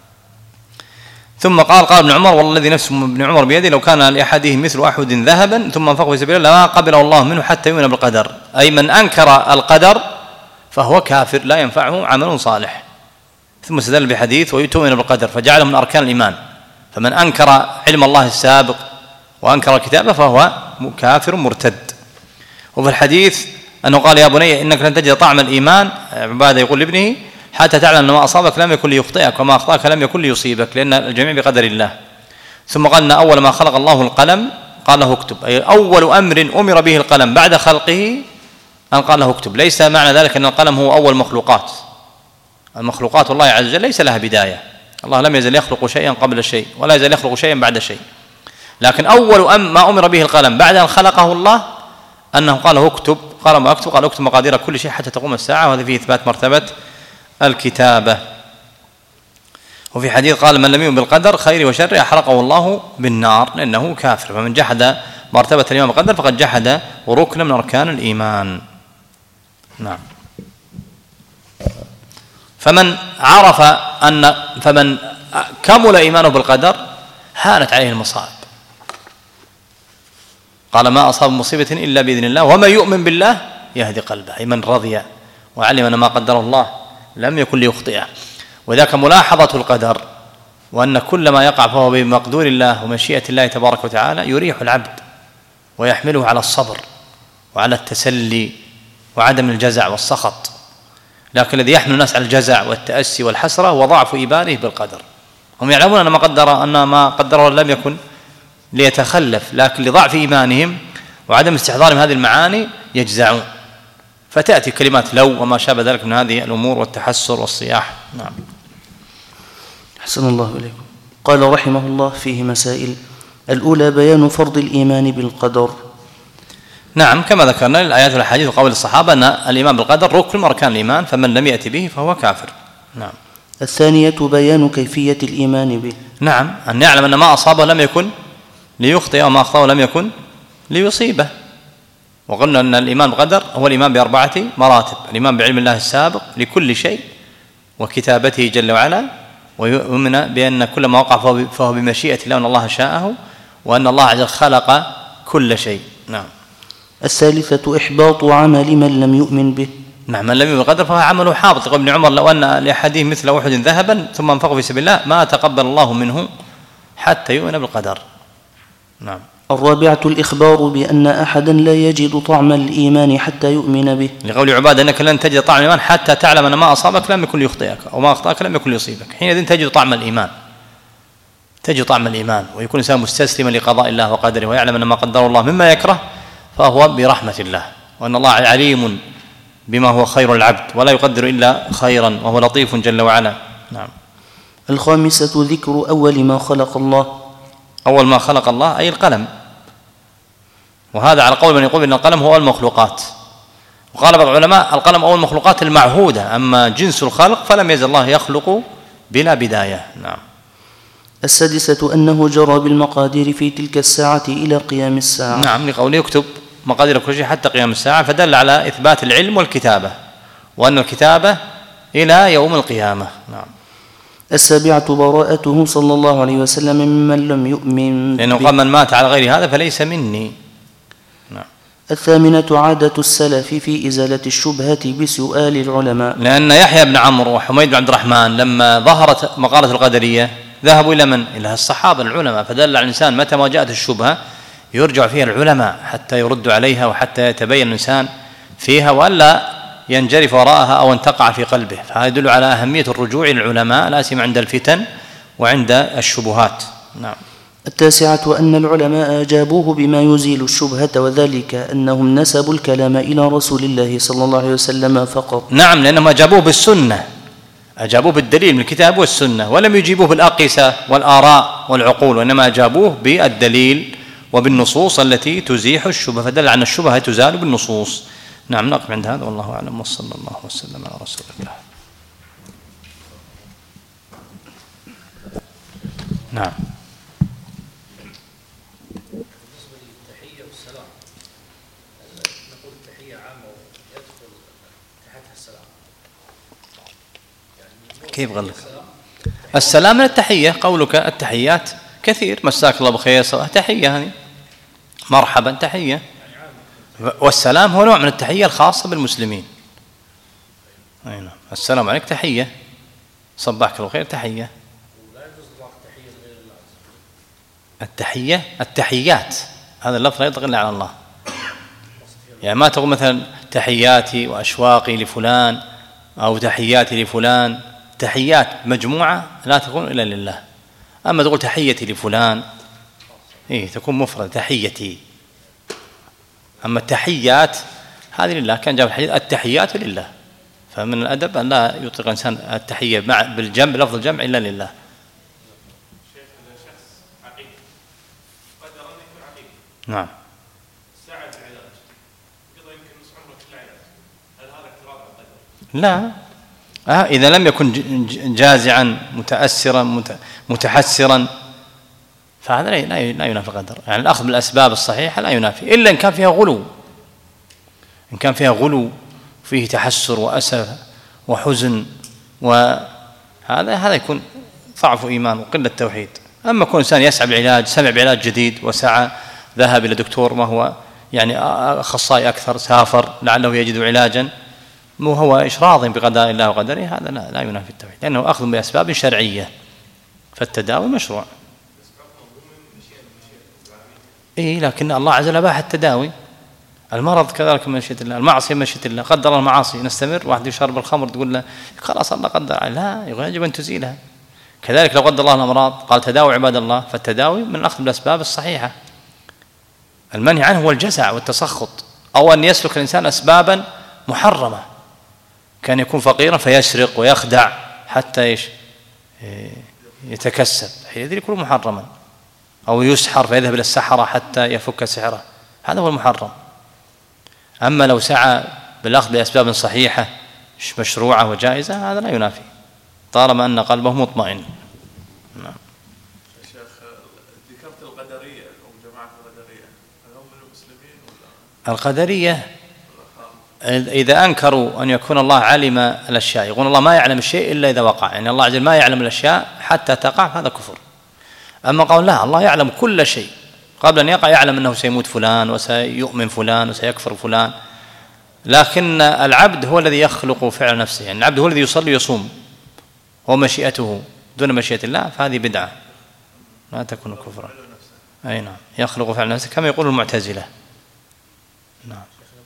ثم قال قال ابن عمر والله الذي نفس ابن عمر بيده لو كان لأحدهم مثل أحد ذهبا ثم انفقه في سبيل الله لما قبله الله منه حتى يؤمن بالقدر. أي من أنكر القدر فهو كافر لا ينفعه عمل صالح. ثم استدل بحديث ويؤمن بالقدر فجعله من أركان الإيمان. فمن أنكر علم الله السابق وأنكر الكتابة فهو كافر مرتد. وفي الحديث أنه قال يا بني إنك لن تجد طعم الإيمان، بعد يقول لابنه حتى تعلم أن ما أصابك لم يكن ليخطئك وما أخطأك لم يكن ليصيبك، لأن الجميع بقدر الله. ثم قال أن أول ما خلق الله القلم قال له اكتب، أي أول أمر أمر به القلم بعد خلقه أن قال له اكتب. ليس معنى ذلك أن القلم هو أول مخلوقات، المخلوقات الله عز وجل ليس لها بداية، الله لم يزل يخلق شيئا قبل شيء ولا يزل يخلق شيئا بعد شيء، لكن أول أم ما أمر به القلم بعد أن خلقه الله أنه قال له اكتب. قال ما اكتب؟ قال اكتب مقادير كل شيء حتى تقوم الساعة، وهذا فيه إثبات مرتبة الكتابة. وفي حديث قال من لم يؤمن بالقدر خير وشر أحرقه الله بالنار لأنه كافر. فمن جحد مرتبة الإيمان بالقدر فقد جحد ركن من أركان الإيمان. نعم. فمن عرف أن فمن كمل إيمانه بالقدر هانت عليه المصائب. قال ما أصاب مصيبة إلا بإذن الله ومن يؤمن بالله يهدي قلبه، أي من رضي وعلم أن ما قدر الله لم يكن ليخطئه. وذاك ملاحظة القدر وأن كل ما يقع فهو بمقدور الله ومشيئة الله تبارك وتعالى يريح العبد ويحمله على الصبر وعلى التسلي وعدم الجزع والسخط. لكن الذي يحمل الناس على الجزع والتأسي والحسرة هو ضعف إيمانه بالقدر. هم يعلمون أن ما قدر أن ما قدره لم يكن ليتخلف، لكن لضعف إيمانهم وعدم استحضارهم هذه المعاني يجزعون، فتأتي كلمات لو وما شابه ذلك من هذه الأمور والتحسر والصياح. نعم. أحسن الله إليكم. قال رحمه الله فيه مسائل. الأولى بيان فرض الإيمان بالقدر. نعم، كما ذكرنا الآيات والأحاديث وقول الصحابة أن الإيمان بالقدر ركن من أركان الإيمان، فمن لم يأتي به فهو كافر. نعم. الثانية بيان كيفية الإيمان به. نعم، أن يعلم أن ما أصابه لم يكن ليخطئ وما أخطأه لم يكن ليصيبه. وقلنا أن الإيمان بالقدر هو الإيمان بأربعة مراتب: الإيمان بعلم الله السابق لكل شيء وكتابته جل وعلا، ويؤمن بأن كل ما وقع فهو بمشيئة الله وأن الله شاءه، وأن الله عز وجل خلق كل شيء. نعم. الثالثة إحباط عمل من لم يؤمن به. نعم، من لم يؤمن بالقدر فهو عمله حابط. يقول ابن عمر لو أن لأحدهم مثل أحد ذهبا ثم انفقه في سبيل الله ما تقبل الله منه حتى يؤمن بالقدر. نعم. الرابعة الإخبار بأن أحدا لا يجد طعم الإيمان حتى يؤمن به، لقول عبادة أنك لن تجد طعم الإيمان حتى تعلم أن ما أصابك لم يكن ليخطئك وما أخطأك لم يكن ليصيبك. حينئذ تجد طعم الإيمان، تجد طعم الإيمان ويكون الإنسان مستسلما لقضاء الله وقدره ويعلم أن ما قدر الله مما يكره فهو برحمة الله، وأن الله عليم بما هو خير العبد ولا يقدر إلا خيرا وهو لطيف جل وعلا. نعم. الخامسة ذكر أول ما خلق الله. أول ما خلق الله أي القلم، وهذا على قول من يقول إن القلم هو المخلوقات، وقال بعض العلماء القلم أول المخلوقات المعهودة، أما جنس الخلق فلم يزل الله يخلق بلا بداية. نعم. السادسة أنه جرى بالمقادير في تلك الساعة إلى قيام الساعة. نعم، لقوله يكتب مقادير كل شيء حتى قيام الساعة، فدل على إثبات العلم والكتابة وأن الكتابة إلى يوم القيامة. نعم. السابعة براءته صلى الله عليه وسلم ممن لم يؤمن، لأنه قال من مات على غير هذا فليس مني. نعم. الثامنة عادة السلف في إزالة الشبهة بسؤال العلماء، لأن يحيى بن عمرو وحميد بن عبد الرحمن لما ظهرت مقالة القدرية ذهبوا إلى من؟ إلى الصحابة العلماء، فدل على الإنسان متى ما جاءت الشبهة يرجع فيها العلماء حتى يردوا عليها وحتى يتبين الإنسان فيها وألا ينجرف وراءها أو أن تقع في قلبه. فهذا يدل على أهمية الرجوع إلى العلماء لا سيما عند الفتن وعند الشبهات. نعم. التاسعة أن العلماء أجابوه بما يزيل الشبهة، وذلك أنهم نسبوا الكلام إلى رسول الله صلى الله عليه وسلم فقط. نعم، لأنهم أجابوه بالسنة، أجابوه بالدليل من الكتاب والسنة، ولم يجيبوه بالأقيسة والآراء والعقول، وإنما أجابوه بالدليل وبالنصوص التي تزيح الشبهة، فدل على الشبهة تزال بالنصوص. نعم، نقف عند هذا والله أعلم، وصلى الله وسلم على رسول الله. نعم. بالنسبة للتحية والسلام، نقول التحية عامة ويدخل تحتها السلام، يعني كيف غلق السلام من التحية؟ قولك التحيات كثير، مساك الله بخير، تحية هذه، مرحبا تحية، والسلام هو نوع من التحية الخاصة بالمسلمين. أي نعم، السلام عليك تحية، صباحك الله خير تحية. التحية التحيات هذا اللفظ لا يطلق إلا على الله، يعني ما تقول مثلا تحياتي وأشواقي لفلان أو تحياتي لفلان، تحيات مجموعة لا تكون إلا لله. أما تقول تحيتي لفلان إيه تكون مفردة تحيتي، أما التحيات هذه لله، كان جاء في الحديث التحيات لله، فمن الأدب أن لا يطلق الإنسان التحية مع بالجمع لفظ الجمع إلا لله. نعم. ساعة العلاج قضى يمكن نص عمرك في العلاج، هل هذا اعتراض على القدر؟ لا، آه إذا لم يكن جازعا متأثرا متحسرا فهذا لا لا ينافي القدر، يعني الأخذ بالأسباب الصحيحة لا ينافي، إلا إن كان فيها غلو، إن كان فيها غلو فيه تحسر وأسف وحزن، وهذا هذا يكون ضعف إيمان وقلة توحيد. أما كون إنسان يسعى بالعلاج، سمع بعلاج جديد وسعى، ذهب إلى دكتور ما هو يعني أخصائي أكثر، سافر لعله يجد علاجا وهو إشراض بقضاء الله وقدره، هذا لا, لا ينافي التوحيد، لأنه أخذ بأسباب شرعية، فالتداوي مشروع. إيه لكن الله عز وجل أباح التداوي، المرض كذلك من مشيئة الله، المعصية من مشيئة الله، قدر الله المعاصي نستمر، واحد يشرب الخمر تقول له خلاص الله قدر، لا يجب أن تزيلها. كذلك لو قدر الله الأمراض قال تداوي عباد الله، فالتداوي من الأخذ بالأسباب الصحيحة. المنهي عنه هو الجزع والتسخط، أو أن يسلك الإنسان أسبابا محرمة، كان يكون فقيرا فيسرق ويخدع حتى إيش يتكسب، هذا يكون محرما، أو يسحر فيذهب إلى السحرة حتى يفك سحره، هذا هو المحرم. أما لو سعى بالأخذ بأسباب صحيحة مشروعة وجائزة هذا لا ينافي، طالما أن قلبه مطمئن. نعم. شيخ ذكرت القدرية أو جماعة القدرية، هل هم من المسلمين ولا؟ القدرية إذا أنكروا أن يكون الله علم الأشياء، يقول الله ما يعلم الشيء إلا إذا وقع، يعني الله عز وجل ما يعلم الأشياء حتى تقع، هذا كفر. أما قال لا، الله يعلم كل شيء قبل أن يقع، يعلم أنه سيموت فلان وسيؤمن فلان وسيكفر فلان، لكن العبد هو الذي يخلق فعل نفسه، يعني العبد هو الذي يصلي ويصوم ومشيئته دون مشيئة الله، فهذه بدعة لا تكون كفرا. أي نعم، يخلق فعل نفسه كما يقول المعتزلة. نعم.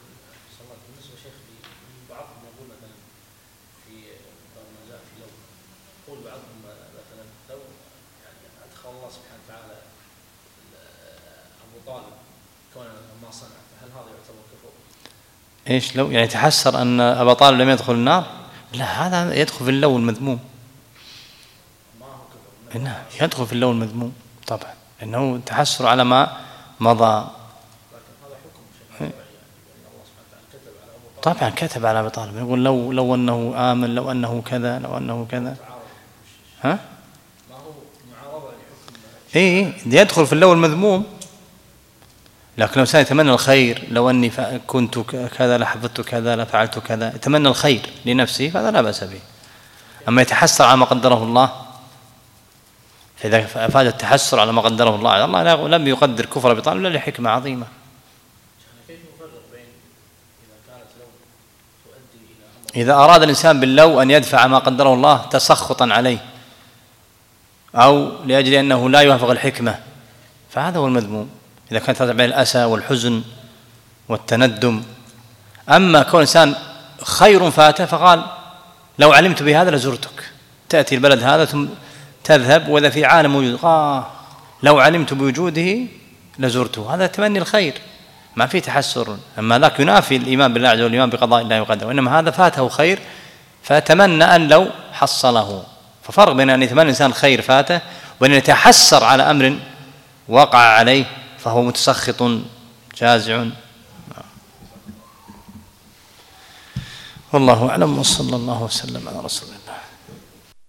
إيش لو يعني تحسر أن أبا طالب لم يدخل النار؟ لا، هذا يدخل في اللو المذموم. نعم يدخل في اللو المذموم طبعا، إنه تحسر على ما مضى. طبعا كتب على أبي طالب، يقول لو لو أنه آمن، لو أنه كذا، لو أنه كذا. ها؟ إيه يدخل في اللو المذموم. لكن لو كان يتمنى الخير، لو أني كنت كذا لحفظت كذا لفعلت كذا، يتمنى الخير لنفسه، فهذا لا بأس به. أما يتحسر على ما قدره الله، فإذا أفاد التحسر على ما قدره الله، الله لم يقدر كفر أبي طالب إلا لحكمة عظيمة. إذا أراد الإنسان باللو أن يدفع ما قدره الله تسخطا عليه أو لأجل أنه لا يوافق الحكمة، فهذا هو المذموم، إذا كانت تتبع بين الأسى والحزن والتندم. أما كون إنسان خير فاته فقال لو علمت بهذا لزرتك، تأتي البلد هذا ثم تذهب وإذا في عالم موجود، آه لو علمت بوجوده لزرته، هذا تمني الخير ما فيه تحسر. أما ذاك ينافي الإيمان بالله عز وجل والإيمان بقضاء الله وقدره، وإنما هذا فاته خير فتمنى أن لو حصله. ففرق بين أن يتمنى الإنسان خير فاته وأن يتحسر على أمر وقع عليه فهو متسخط جازع. والله أعلم، وصلى الله وسلم على رسول الله.